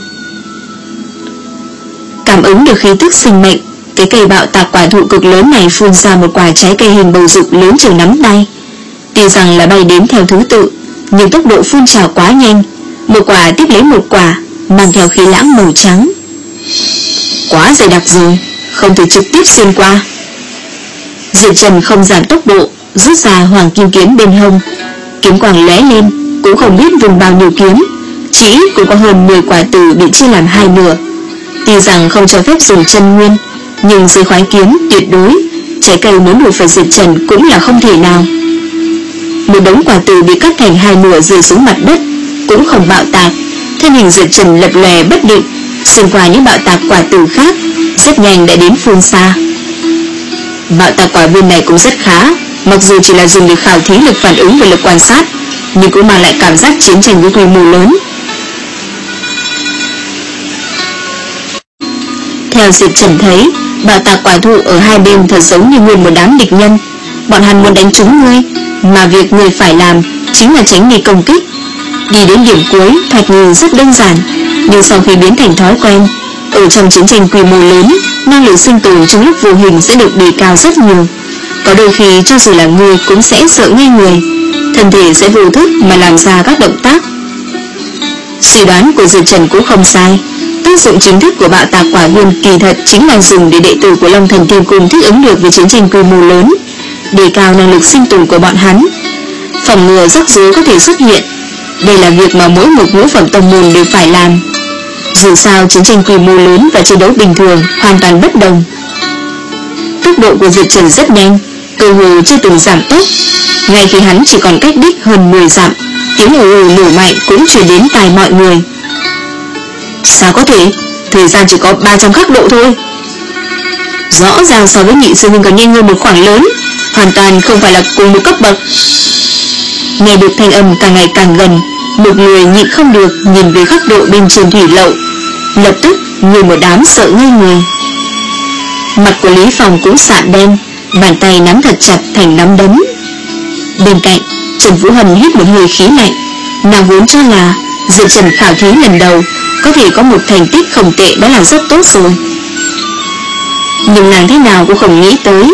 Cảm ứng được khí tức sinh mệnh, cái cây bạo tạc quả thụ cực lớn này phun ra một quả trái cây hình bầu dục lớn chừng nắm tay. Tuy rằng là bay đến theo thứ tự, nhưng tốc độ phun trào quá nhanh, một quả tiếp lấy một quả, mang theo khí lãng màu trắng. Quá dày đặc rồi, không thể trực tiếp xuyên qua. Diệp Trần không giảm tốc độ, rút ra hoàng kim kiếm bên hông, kiếm quang lóe lên, cũng không biết vùng bao nhiêu kiếm, chỉ ít cũng có hơn mười quả tử bị chia làm hai nửa. Tuy rằng không cho phép dùng chân nguyên, nhưng dưới khoái kiếm tuyệt đối, trái cây muốn đuổi phải Diệp Trần cũng là không thể nào. Một đống quả tử bị cắt thành hai nửa rơi xuống mặt đất, cũng không bạo tạc. Thân hình Diệp Trần lập lòe bất định, xuyên qua những bạo tạc quả tử khác, rất nhanh đã đến phương xa. Bạo tạc quả viên này cũng rất khá, mặc dù chỉ là dùng để khảo thí lực phản ứng và lực quan sát, nhưng cũng mang lại cảm giác chiến tranh với quy mô lớn. Theo Diệp Trần thấy, bạo tạc quả thụ ở hai bên thật giống như nguyên một đám địch nhân. Bọn hắn muốn đánh trúng ngươi, mà việc ngươi phải làm chính là tránh đi công kích. Đi đến điểm cuối thoạt nhìn rất đơn giản, nhưng sau khi biến thành thói quen, ở trong chiến tranh quy mô lớn, năng lực sinh tồn trong lúc vô hình sẽ được đề cao rất nhiều. Có đôi khi cho dù là ngươi cũng sẽ sợ ngay người, thân thể sẽ vô thức mà làm ra các động tác. Suy đoán của Diệp Trần cũng không sai. Tác dụng chính thức của bạo tạc quả viên kỳ thật chính là dùng để đệ tử của Long Thần Thiên Cung thích ứng được với chiến tranh quy mô lớn, đề cao năng lực sinh tồn của bọn hắn, phòng ngừa rắc rối có thể xuất hiện. Đây là việc mà mỗi một ngũ phẩm tông môn đều phải làm. Dù sao chiến tranh quy mô lớn và chiến đấu bình thường hoàn toàn bất đồng. Tốc độ của Diệp Trần rất nhanh, cơ hồ chưa từng giảm tốc. Ngay khi hắn chỉ còn cách đích hơn mười dặm, tiếng ồ ồ nổ mạnh cũng truyền đến tai mọi người. Sao có thể? Thời gian chỉ có ba trăm khắc độ thôi. Rõ ràng so với Nhị sư huynh còn nhanh hơn một khoảng lớn, hoàn toàn không phải là cùng một cấp bậc. Nghe được thanh âm càng ngày càng gần, một người nhịn không được nhìn về khắc độ bên trên thủy lậu, lập tức như một đám sợ ngây người. Mặt của Lý Phong cũng sạm đen, bàn tay nắm thật chặt thành nắm đấm. Bên cạnh, Trần Vũ Hân hít một hơi khí lạnh. Nàng vốn cho là Diệp Trần khảo thí lần đầu có thể có một thành tích không tệ đã là rất tốt rồi, nhưng nàng thế nào cũng không nghĩ tới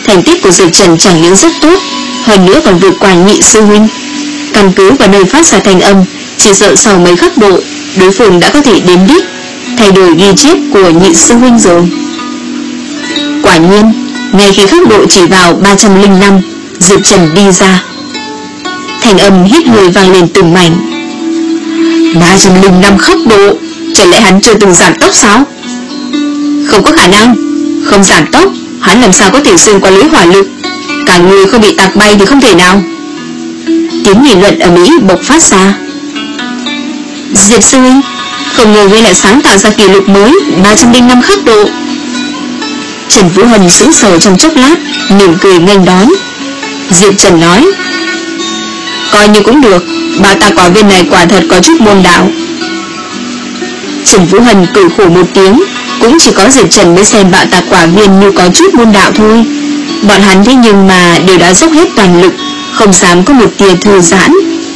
Thành tích của Diệp Trần chẳng những rất tốt, hơn nữa còn vượt qua Nhị sư huynh. Căn cứ vào nơi phát ra thanh âm, chỉ sợ sau mấy khắc độ, đối phương đã có thể đến đích, thay đổi ghi chép của Nhị sư huynh rồi. Quả nhiên, ngay khi khắc độ chỉ vào ba trăm linh năm, Diệp Trần đi ra. Thanh âm hít người vang lên từng mảnh. ba trăm linh năm khắc độ, chẳng lẽ hắn chưa từng giảm tốc sao? Không có khả năng, không giảm tốc, hắn làm sao có thể xuyên qua lưới hỏa lực? Cả người không bị tạc bay thì không thể nào. Tiếng nghị luận ở Mỹ bộc phát ra. Diệp sư huynh, không ngờ ngươi lại sáng tạo ra kỷ lục mới ba trăm linh năm khắc độ. Trần Vũ Hân sững sờ trong chốc lát, mỉm cười nghênh đón. Diệp Trần nói, coi như cũng được, bảo tạc quả viên này quả thật có chút môn đạo. Trần Vũ Hân cười khổ một tiếng, cũng chỉ có Diệp Trần mới xem bạo tạc quả viên như có chút môn đạo thôi. Bọn hắn thế nhưng mà đều đã dốc hết toàn lực, không dám có một tia thư giãn.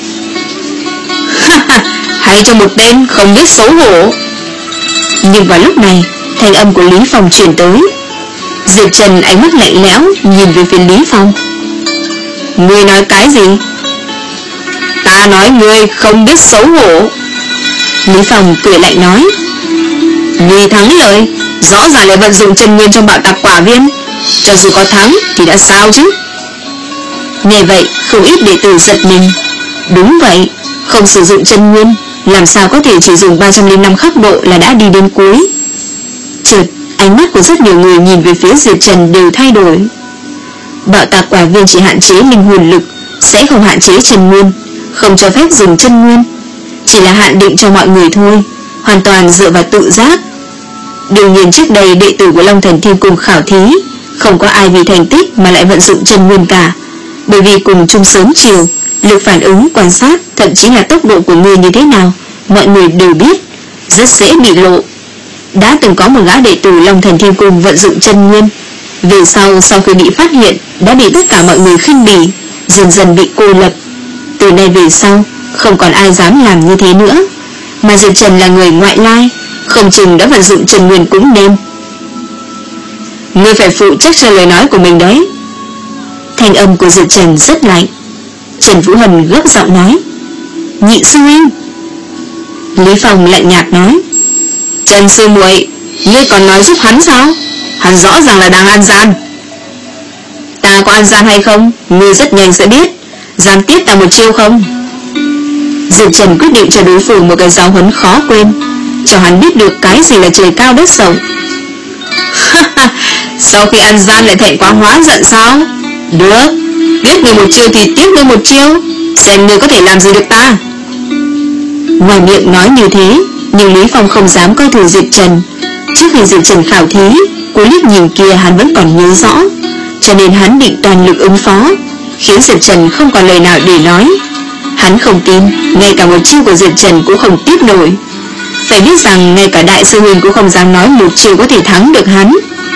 Hay cho một tên không biết xấu hổ. Nhưng vào lúc này, thanh âm của Lý Phong truyền tới. Diệp Trần ánh mắt lạnh lẽo nhìn về phía Lý Phong. Ngươi nói cái gì? Ta nói ngươi không biết xấu hổ. Lý Phong cười lạnh nói, vì thắng lợi, rõ ràng lại vận dụng chân nguyên trong bạo tạc quả viên. Cho dù có thắng thì đã sao chứ? Nghe vậy, không ít đệ tử giật mình. Đúng vậy, không sử dụng chân nguyên, làm sao có thể chỉ dùng ba trăm linh năm khắc độ là đã đi đến cuối? Chợt, ánh mắt của rất nhiều người nhìn về phía Diệp Trần đều thay đổi. Bạo tạc quả viên chỉ hạn chế linh hồn lực, sẽ không hạn chế chân nguyên, không cho phép dùng chân nguyên, chỉ là hạn định cho mọi người thôi, hoàn toàn dựa vào tự giác. Đương nhiên trước đây đệ tử của Long Thần Thiên Cung khảo thí, không có ai vì thành tích mà lại vận dụng chân nguyên cả, bởi vì cùng chung sớm chiều, lực phản ứng, quan sát, thậm chí là tốc độ của người như thế nào, mọi người đều biết, rất dễ bị lộ. Đã từng có một gã đệ tử Long Thần Thiên Cung vận dụng chân nguyên, về sau sau khi bị phát hiện đã bị tất cả mọi người khinh bỉ, dần dần bị cô lập. Từ nay về sau không còn ai dám làm như thế nữa, mà Diệp Trần là người ngoại lai, không chừng đã vận dụng chân nguyên cũng nên. Ngươi phải phụ trách cho lời nói của mình đấy. Thanh âm của Diệp Trần rất lạnh. Trần Vũ Hân gấp giọng nói, Nhị sư huynh. Lý Phong lạnh nhạt nói, Trần sư muội, ngươi còn nói giúp hắn sao? Hắn rõ ràng là đang ăn gian. Ta có ăn gian hay không, ngươi rất nhanh sẽ biết. Dám tiếp ta một chiêu không? Diệp Trần quyết định cho đối phương một cái giáo huấn khó quên, cho hắn biết được cái gì là trời cao đất rộng. Sau khi ăn gian lại thẹn quá hóa giận sao? Được, biết ngươi một chiêu thì tiếp ngươi một chiêu, xem ngươi có thể làm gì được ta. Ngoài miệng nói như thế, nhưng Lý Phong không dám coi thường Diệp Trần. Trước khi Diệp Trần khảo thí, cú liếc nhìn kia hắn vẫn còn nhớ rõ, cho nên hắn định toàn lực ứng phó, khiến Diệp Trần không còn lời nào để nói. Hắn không tin, ngay cả một chiêu của Diệp Trần cũng không tiếp nổi. Phải biết rằng ngay cả đại sư huynh cũng không dám nói một chiêu có thể thắng được hắn.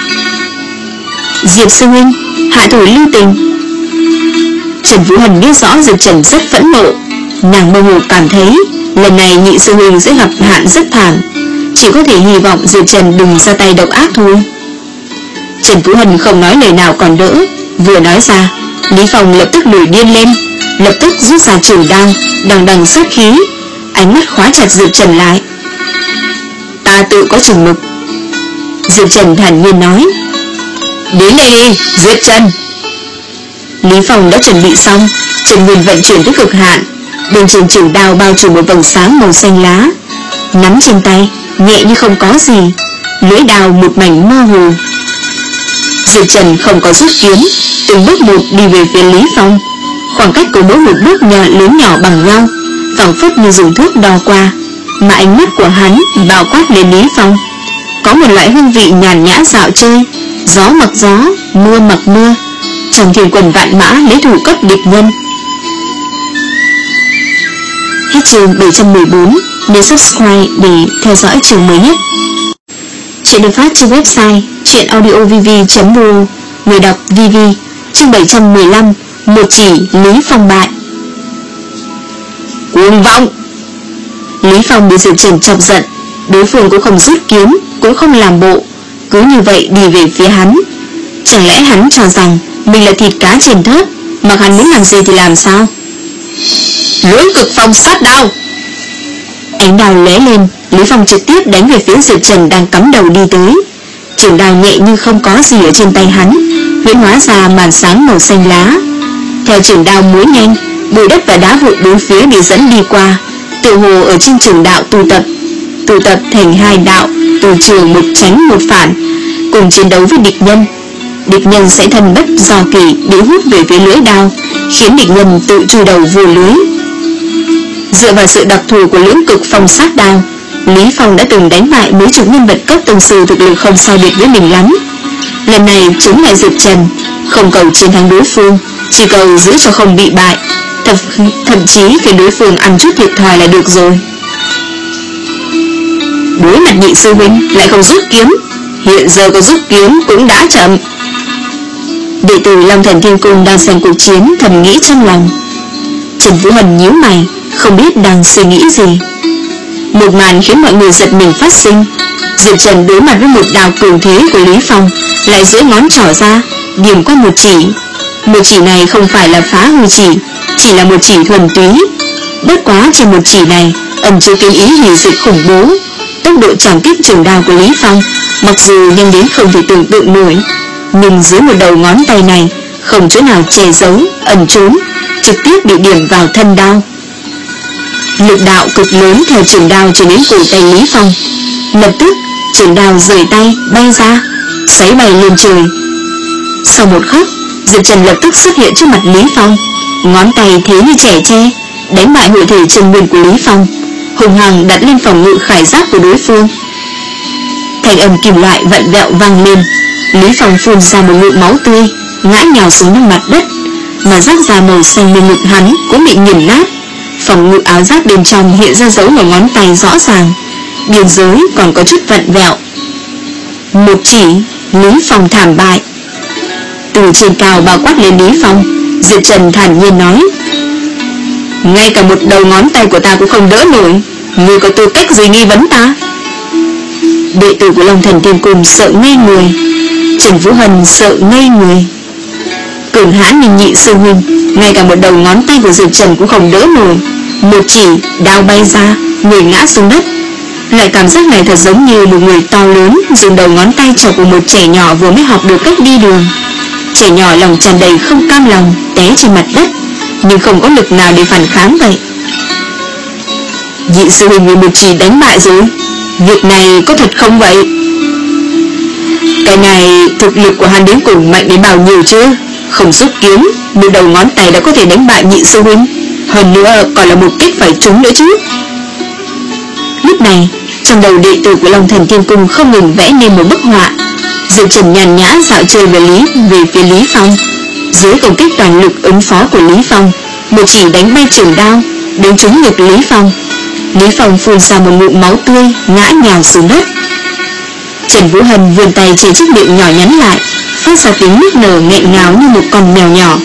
Diệp sư huynh, hạ thủ lưu tình. Trần Vũ Hân biết rõ Diệp Trần rất phẫn nộ, nàng mơ hồ cảm thấy lần này Nhị sư huynh sẽ gặp hạn rất thảm, chỉ có thể hy vọng Diệp Trần đừng ra tay độc ác thôi. Trần Vũ Hân không nói lời nào còn đỡ, vừa nói ra, Lý Phong lập tức nổi điên lên, lập tức rút ra chưởng đao, đằng đằng sát khí, ánh mắt khóa chặt Diệp Trần lại. Ta tự có chừng mực. Diệp Trần thản nhiên nói, đến đây đi, Diệp Trần. Lý Phong đã chuẩn bị xong, chân nguyên vận chuyển tới cực hạn, bên trên chưởng đao bao trùm một vầng sáng màu xanh lá, nắm trên tay nhẹ như không có gì, lưỡi đao một mảnh mơ hồ. Diệp Trần không có rút kiếm, từng bước một đi về phía Lý Phong, khoảng cách của mỗi một bước nhỏ lớn nhỏ bằng nhau, phảng phất như dùng thước đo qua, mà ánh mắt của hắn bao quát lên Lý Phong, có một loại hương vị nhàn nhã dạo chơi, gió mặc gió, mưa mặc mưa, trong thiên quần vạn mã lấy thủ cấp địch nhân. Hết chương bảy trăm mười bốn, nhớ subscribe để theo dõi chương mới nhất. Chuyện được phát trên website truyện audio v v chấm r o, người đọc vê vê. Chương bảy trăm mười lăm, một chỉ Lý Phong bại. Cuồng vọng! Lý Phong bị Diệp Trần chọc giận, đối phương cũng không rút kiếm, cũng không làm bộ, cứ như vậy đi về phía hắn. Chẳng lẽ hắn cho rằng mình là thịt cá trên thớt, mặc hắn muốn làm gì thì làm sao? Lưỡng cực phong sát đao. Ánh đao lóe lên, Lý Phong trực tiếp đánh về phía Diệp Trần đang cắm đầu đi tới. Trường đao nhẹ như không có gì ở trên tay hắn, huyễn hóa ra màn sáng màu xanh lá. Theo trường đao múa nhanh, bụi đất và đá vụn bốn phía bị dẫn đi qua, tựa hồ ở trên trường đạo tụ tập, tụ tập thành hai đạo, từ trường một tránh một phản, cùng chiến đấu với địch nhân. Địch nhân sẽ thần bất do kỳ bị hút về phía lưỡi đao, khiến địch nhân tự chui đầu vô lưới. Dựa vào sự đặc thù của lưỡng cực phong sát đao, Lý Phong đã từng đánh bại mấy chục nhân vật cấp tông sư thực lực không sai biệt với mình lắm. Lần này chống lại Diệp Trần, không cầu chiến thắng đối phương, chỉ cầu giữ cho không bị bại, thậm, thậm chí khiến đối phương ăn chút thiệt thòi là được rồi. Đối mặt nhị sư huynh lại không rút kiếm, hiện giờ có rút kiếm cũng đã chậm. Đệ tử Long Thần Thiên Cung đang xem cuộc chiến thầm nghĩ trong lòng. Trần Vũ Hân nhíu mày, không biết đang suy nghĩ gì. Một màn khiến mọi người giật mình phát sinh. Diệp Trần đối mặt với một đao cường thế của Lý Phong, lại duỗi ngón trỏ ra điểm qua một chỉ. Một chỉ này không phải là phá hư chỉ, chỉ là một chỉ thuần túy. Bất quá trên một chỉ này ẩn chứa kiếm ý hủy diệt khủng bố. Tốc độ chạm kích trường đao của Lý Phong mặc dù nhanh đến không thể tưởng tượng nổi, nhưng dưới một đầu ngón tay này không chỗ nào che giấu, ẩn trốn, trực tiếp bị điểm vào thân đao. Lực đạo cực lớn theo trường đao trở đến cổ tay Lý Phong. Lập tức trường đao rời tay bay ra, xoáy bay lên trời. Sau một khắc, Diệp Trần lập tức xuất hiện trước mặt Lý Phong, ngón tay thế như trẻ tre, đánh bại hội thể chân nguyên của Lý Phong, hùng hằng đặt lên phòng ngự khải giáp của đối phương. Thanh âm kim loại vặn vẹo vang lên, Lý Phong phun ra một ngụm máu tươi, ngã nhào xuống trên mặt đất, mà giáp da màu xanh bên ngực hắn cũng bị nghiền nát. Phòng ngự áo giáp bên trong hiện ra dấu vào ngón tay rõ ràng, biên giới còn có chút vặn vẹo. Một chỉ, Lý Phong thảm bại. Từ trên cao bao quát lên Lý Phong, Diệp Trần thản nhiên nói: ngay cả một đầu ngón tay của ta cũng không đỡ nổi, ngươi có tư cách gì nghi vấn ta? Đệ tử của Long Thần Thiên Cung sợ ngây người, Trần Vũ Hân sợ ngây người. Cường hãn như nhị sư huynh, ngay cả một đầu ngón tay của Diệp Trần cũng không đỡ nổi, một chỉ đao bay ra, người ngã xuống đất. Loại cảm giác này thật giống như một người to lớn dùng đầu ngón tay chọc vào một trẻ nhỏ vừa mới học được cách đi đường. Trẻ nhỏ lòng tràn đầy không cam lòng, té trên mặt đất, nhưng không có lực nào để phản kháng vậy. Nhị sư huynh bị một chỉ đánh bại rồi, việc này có thật không vậy? Cái này thực lực của hắn đến cùng mạnh đến bao nhiêu chứ? Không rút kiếm, một đầu ngón tay đã có thể đánh bại nhị sư huynh, hơn nữa còn là một kích phải trúng nữa chứ. Lúc này, trong đầu đệ tử của Long Thần Thiên Cung không ngừng vẽ nên một bức họa. Diệp Trần nhàn nhã dạo chơi về Lý về phía Lý Phong, dưới công kích toàn lực ứng phó của Lý Phong, một chỉ đánh bay trường đao, đánh trúng ngực Lý Phong. Lý Phong phun ra một ngụm máu tươi, ngã nhào xuống đất. Trần Vũ Hân vươn tay che chiếc miệng nhỏ nhắn lại, phát ra tiếng nức nở nghẹn ngào như một con mèo nhỏ.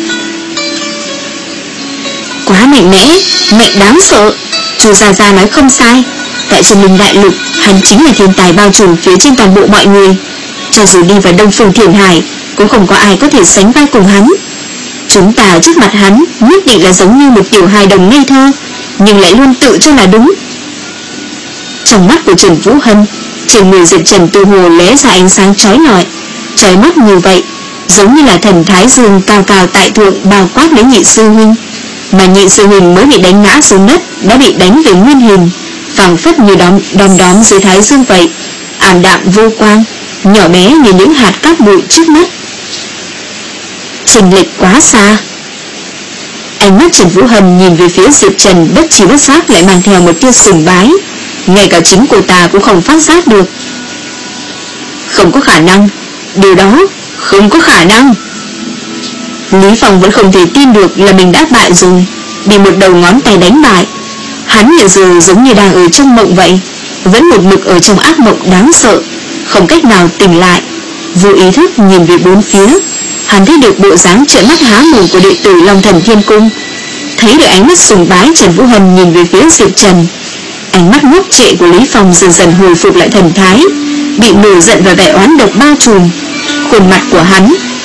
Quá mạnh mẽ, mạnh đáng sợ. Chu Gia Gia nói không sai, tại Trần Linh Đại Lục, hắn chính là thiên tài bao trùm phía trên toàn bộ mọi người. Cho dù đi vào Đông Phương Thiền Hải, cũng không có ai có thể sánh vai cùng hắn. Chúng ta trước mặt hắn nhất định là giống như một tiểu hài đồng ngây thơ, nhưng lại luôn tự cho là đúng. Trong mắt của Trần Vũ Hân, trên người Diệp Trần tự hồ lóe ra ánh sáng chói lọi, chói mắt như vậy, giống như là thần thái dương cao cao tại thượng bao quát lấy nhị sư huynh, mà nhị sư huynh mới bị đánh ngã xuống đất đã bị đánh về nguyên hình, phảng phất như đom đom đóm dưới thái dương vậy, ảm đạm vô quang, nhỏ bé như những hạt cát bụi trước mắt. Chênh lệch quá xa. Ánh mắt Trần Vũ Hân nhìn về phía Diệp Trần bất chi bất giác lại mang theo một tia sùng bái, ngay cả chính cô ta cũng không phát giác được. Không có khả năng, điều đó không có khả năng. Lý Phong vẫn không thể tin được là mình đã bại rồi, bị một đầu ngón tay đánh bại. Hắn hiện giờ giống như đang ở trong mộng vậy, vẫn một mực ở trong ác mộng đáng sợ, không cách nào tỉnh lại. Vô ý thức nhìn về bốn phía, hắn thấy được bộ dáng trợn mắt há mồm của đệ tử Long Thần Thiên Cung, thấy được ánh mắt sùng bái Trần Vũ Hân nhìn về phía Diệp Trần. Ánh mắt ngốc trệ của Lý Phong dần dần hồi phục lại thần thái, bị nổi giận và vẻ oán độc bao trùm. Khuôn mặt của hắn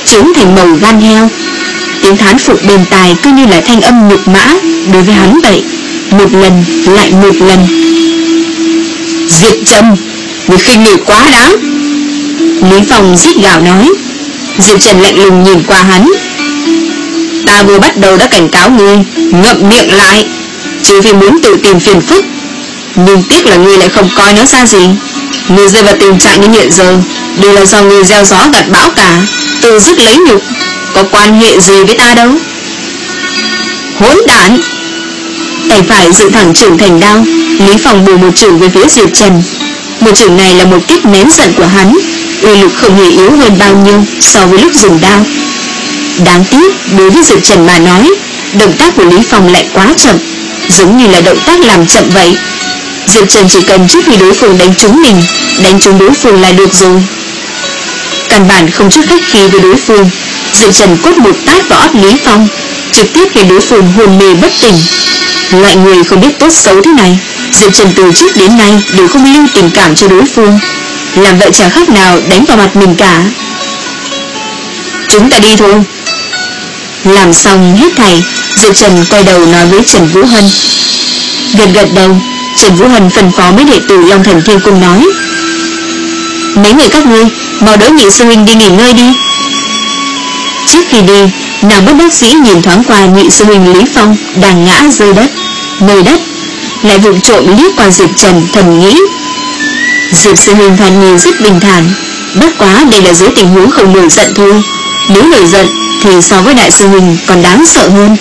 trướng thành màu gan heo. Tiếng thán phục bên tai cứ như là thanh âm nhục mã đối với hắn vậy, một lần lại một lần. Diệp Trần, người khinh người quá đáng. Lý Phong rít gào nói. Diệp Trần lạnh lùng nhìn qua hắn. Ta vừa bắt đầu đã cảnh cáo ngươi, ngậm miệng lại, trừ vì muốn tự tìm phiền phức. Nhưng tiếc là ngươi lại không coi nó ra gì. Ngươi rơi vào tình trạng như hiện giờ đều là do ngươi gieo gió gặt bão cả, tự dứt lấy nhục, có quan hệ gì với ta đâu. Hỗn đản! Tay phải dựng thẳng chưởng thành đao, Lý Phong bổ một chưởng về phía Diệp Trần. Một chưởng này là một kích nén giận của hắn, uy lực không hề yếu hơn bao nhiêu so với lúc dùng đao. Đáng tiếc đối với Diệp Trần mà nói, động tác của Lý Phong lại quá chậm, giống như là động tác làm chậm vậy. Diệp Trần chỉ cần trước khi đối phương đánh trúng mình, đánh trúng đối phương là được rồi. Căn bản không chút khách khí với đối phương, Diệp Trần quất một tát vào óc Lý Phong, trực tiếp khiến đối phương hôn mê bất tỉnh. Loại người không biết tốt xấu thế này, Diệp Trần từ trước đến nay đều không lưu tình cảm cho đối phương, làm vậy chẳng khác nào đánh vào mặt mình cả. Chúng ta đi thôi. Làm xong hết thảy, Diệp Trần quay đầu nói với Trần Vũ Hân. Gật gật đầu, Trần Vũ Hân phân phó mấy đệ tử Long Thần Thiên Cung nói: mấy người các ngươi mau đỡ nhị sư huynh đi nghỉ ngơi đi. Trước khi đi, nàng bất đắc dĩ nhìn thoáng qua nhị sư huynh Lý Phong đang ngã rơi đất, nơi đất, lại vụng trộm liếc qua Diệp Trần, thầm nghĩ: Diệp sư huynh thoạt nhìn rất bình thản, bất quá đây là dưới tình huống không nổi giận thôi, nếu nổi giận thì so với đại sư huynh còn đáng sợ hơn.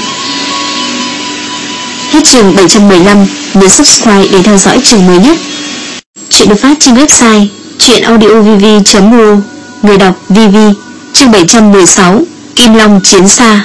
Hết chương bảy trăm mười lăm, nhớ subscribe để theo dõi chương mới nhất. Chuyện được phát trên website truyện audio v v chấm r o, người đọc vê vê. Chương bảy trăm mười sáu, Kim Long chiến xa.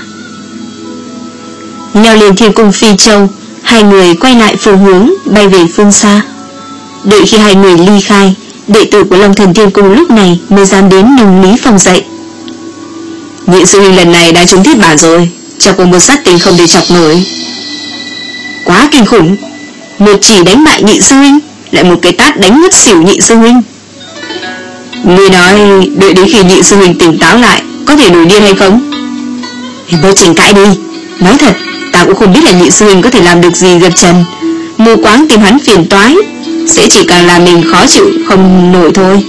Leo lên thiên cung Phi Châu, hai người quay lại phương hướng bay về phương xa. Đợi khi hai người ly khai, đệ tử của Long Thần Thiên Cung lúc này mới dám đến nâng Lý Phong dậy. Nhị sư huynh lần này đã trúng thiết bản rồi, chắc có một sát tình không thể chọc nổi. Quá kinh khủng, một chỉ đánh bại nhị sư huynh, lại một cái tát đánh ngất xỉu nhị sư huynh. Ngươi nói đợi đến khi nhị sư huynh tỉnh táo lại có thể nổi điên hay không? Thì bớt tranh cãi đi. Nói thật, ta cũng không biết là nhị sư huynh có thể làm được gì Diệp Trần. Mù quáng tìm hắn phiền toái, sẽ chỉ càng làm mình khó chịu không nổi thôi.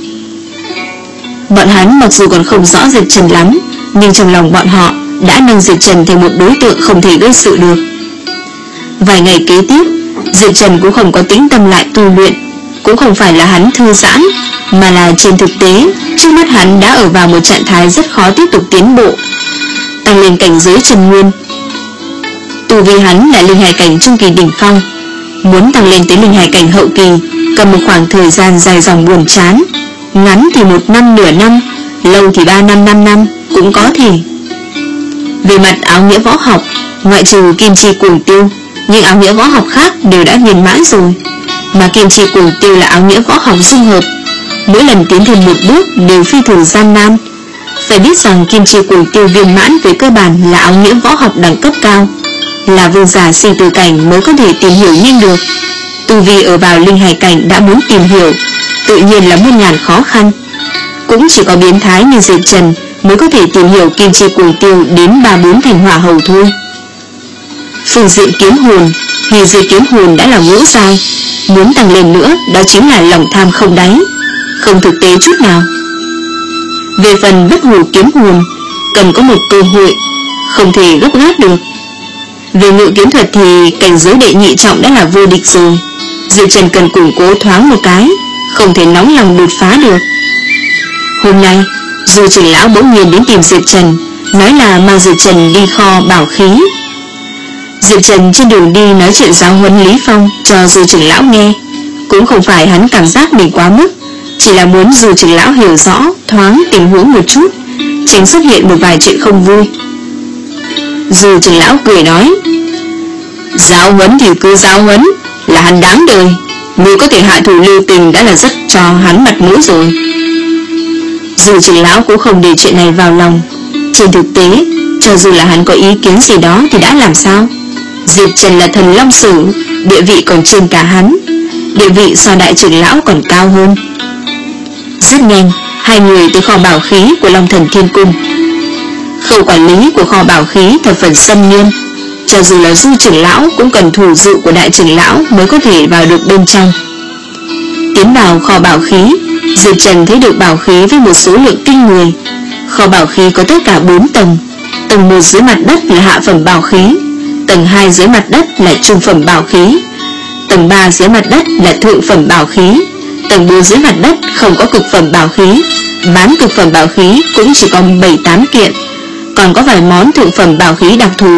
Bọn hắn mặc dù còn không rõ Diệp Trần lắm, nhưng trong lòng bọn họ đã nâng Diệp Trần thành một đối tượng không thể gây sự được. Vài ngày kế tiếp, Diệp Trần cũng không có tĩnh tâm lại tu luyện. Cũng không phải là hắn thư giãn, mà là trên thực tế trước mắt hắn đã ở vào một trạng thái rất khó tiếp tục tiến bộ, tăng lên cảnh giới Trần Nguyên. Tu vi hắn là linh hải cảnh trung kỳ đỉnh phong, muốn tăng lên tới linh hải cảnh hậu kỳ cần một khoảng thời gian dài dòng buồn chán, ngắn thì một năm nửa năm, lâu thì ba năm năm năm cũng có thể. Về mặt áo nghĩa võ học, ngoại trừ Kim Chi Cuồng Tiêu, nhưng áo nghĩa võ học khác đều đã viên mãn rồi. Mà Kim Chi Cuồng Tiêu là áo nghĩa võ học dung hợp, mỗi lần tiến thêm một bước đều phi thường gian nan. Phải biết rằng Kim Chi Cuồng Tiêu viên mãn về cơ bản là áo nghĩa võ học đẳng cấp cao, là vương giả sinh tử cảnh mới có thể tìm hiểu nhanh được. Tu vi ở vào linh hải cảnh đã muốn tìm hiểu, tự nhiên là muôn ngàn khó khăn. Cũng chỉ có biến thái như Diệp Trần mới có thể tìm hiểu Kim Chi Cuồng Tiêu đến ba bốn thành hỏa hầu thôi. Phương diện kiếm hồn, hề dưới kiếm hồn đã là ngũ giai, muốn tăng lên nữa đó chính là lòng tham không đáy, không thực tế chút nào. Về phần bất hủ kiếm hồn, cần có một cơ hội, không thể gấp gáp được. Về ngự kiếm thuật thì cảnh giới đệ nhị trọng đã là vô địch rồi, Diệp Trần cần củng cố thoáng một cái, không thể nóng lòng đột phá được. Hôm nay, dù trưởng lão bỗng nhiên đến tìm Diệp Trần, nói là mang Diệp Trần đi kho bảo khí. Diệp Trần trên đường đi nói chuyện giáo huấn Lý Phong cho dù trưởng lão nghe, cũng không phải hắn cảm giác mình quá mức, chỉ là muốn dù trưởng lão hiểu rõ thoáng tình huống một chút, tránh xuất hiện một vài chuyện không vui. Dù trưởng lão cười nói: giáo huấn thì cứ giáo huấn, là hắn đáng đời, ngươi có thể hạ thủ lưu tình đã là rất cho hắn mặt mũi rồi. Dù trưởng lão cũng không để chuyện này vào lòng, trên thực tế cho dù là hắn có ý kiến gì đó thì đã làm sao, Diệp Trần là thần long sử, địa vị còn trên cả hắn, địa vị so đại trưởng lão còn cao hơn. Rất nhanh, hai người tới kho bảo khí của Long Thần Thiên Cung. Khâu quản lý của kho bảo khí thập phần xâm nghiêm, cho dù là Du trưởng lão cũng cần thủ dụ của đại trưởng lão mới có thể vào được bên trong. Tiến vào kho bảo khí, Diệp Trần thấy được bảo khí với một số lượng kinh người. Kho bảo khí có tất cả bốn tầng. Tầng một dưới mặt đất là hạ phẩm bảo khí, tầng hai dưới mặt đất là trung phẩm bảo khí, tầng ba dưới mặt đất là thượng phẩm bảo khí, tầng bốn dưới mặt đất không có cực phẩm bảo khí. Bán cực phẩm bảo khí cũng chỉ có bảy tám kiện, còn có vài món thượng phẩm bảo khí đặc thù.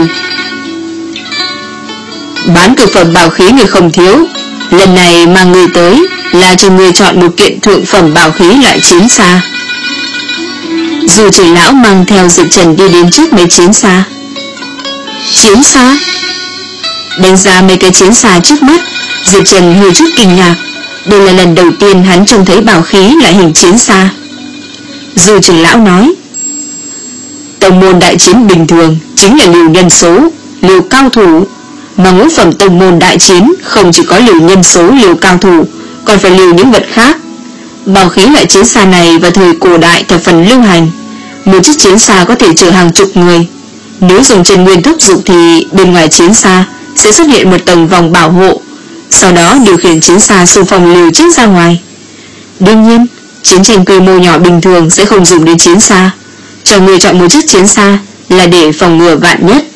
Bán cực phẩm bảo khí người không thiếu, lần này mang người tới là cho người chọn một kiện thượng phẩm bảo khí loại chiến xa. Dù trưởng lão mang theo Diệp Trần đi đến trước mấy chiến xa. Chiến xa? Đánh giá mấy cái chiến xa trước mắt, Diệp Trần hơi chút kinh ngạc. Đây là lần đầu tiên hắn trông thấy bảo khí loại hình chiến xa. Dù trưởng lão nói, tông môn đại chiến bình thường chính là liều nhân số, liều cao thủ, mà ngũ phẩm tông môn đại chiến không chỉ có liều nhân số, liều cao thủ, còn phải liều những vật khác. Bảo khí loại chiến xa này vào thời cổ đại thập phần lưu hành. Một chiếc chiến xa có thể chở hàng chục người. Nếu dùng chân nguyên thúc dục thì bên ngoài chiến xa sẽ xuất hiện một tầng vòng bảo hộ, sau đó điều khiển chiến xa xung phong liều chết ra ngoài. Đương nhiên, chiến tranh quy mô nhỏ bình thường sẽ không dùng đến chiến xa. Cho người chọn một chiếc chiến xa là để phòng ngừa vạn nhất.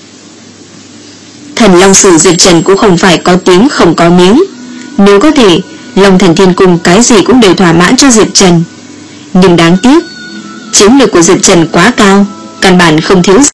Thần Long Sử Diệp Trần cũng không phải có tiếng không có miếng. Nếu có thể, Long Thần Thiên Cung cái gì cũng đều thỏa mãn cho Diệp Trần. Nhưng đáng tiếc, chiến lược của Diệp Trần quá cao, căn bản không thiếu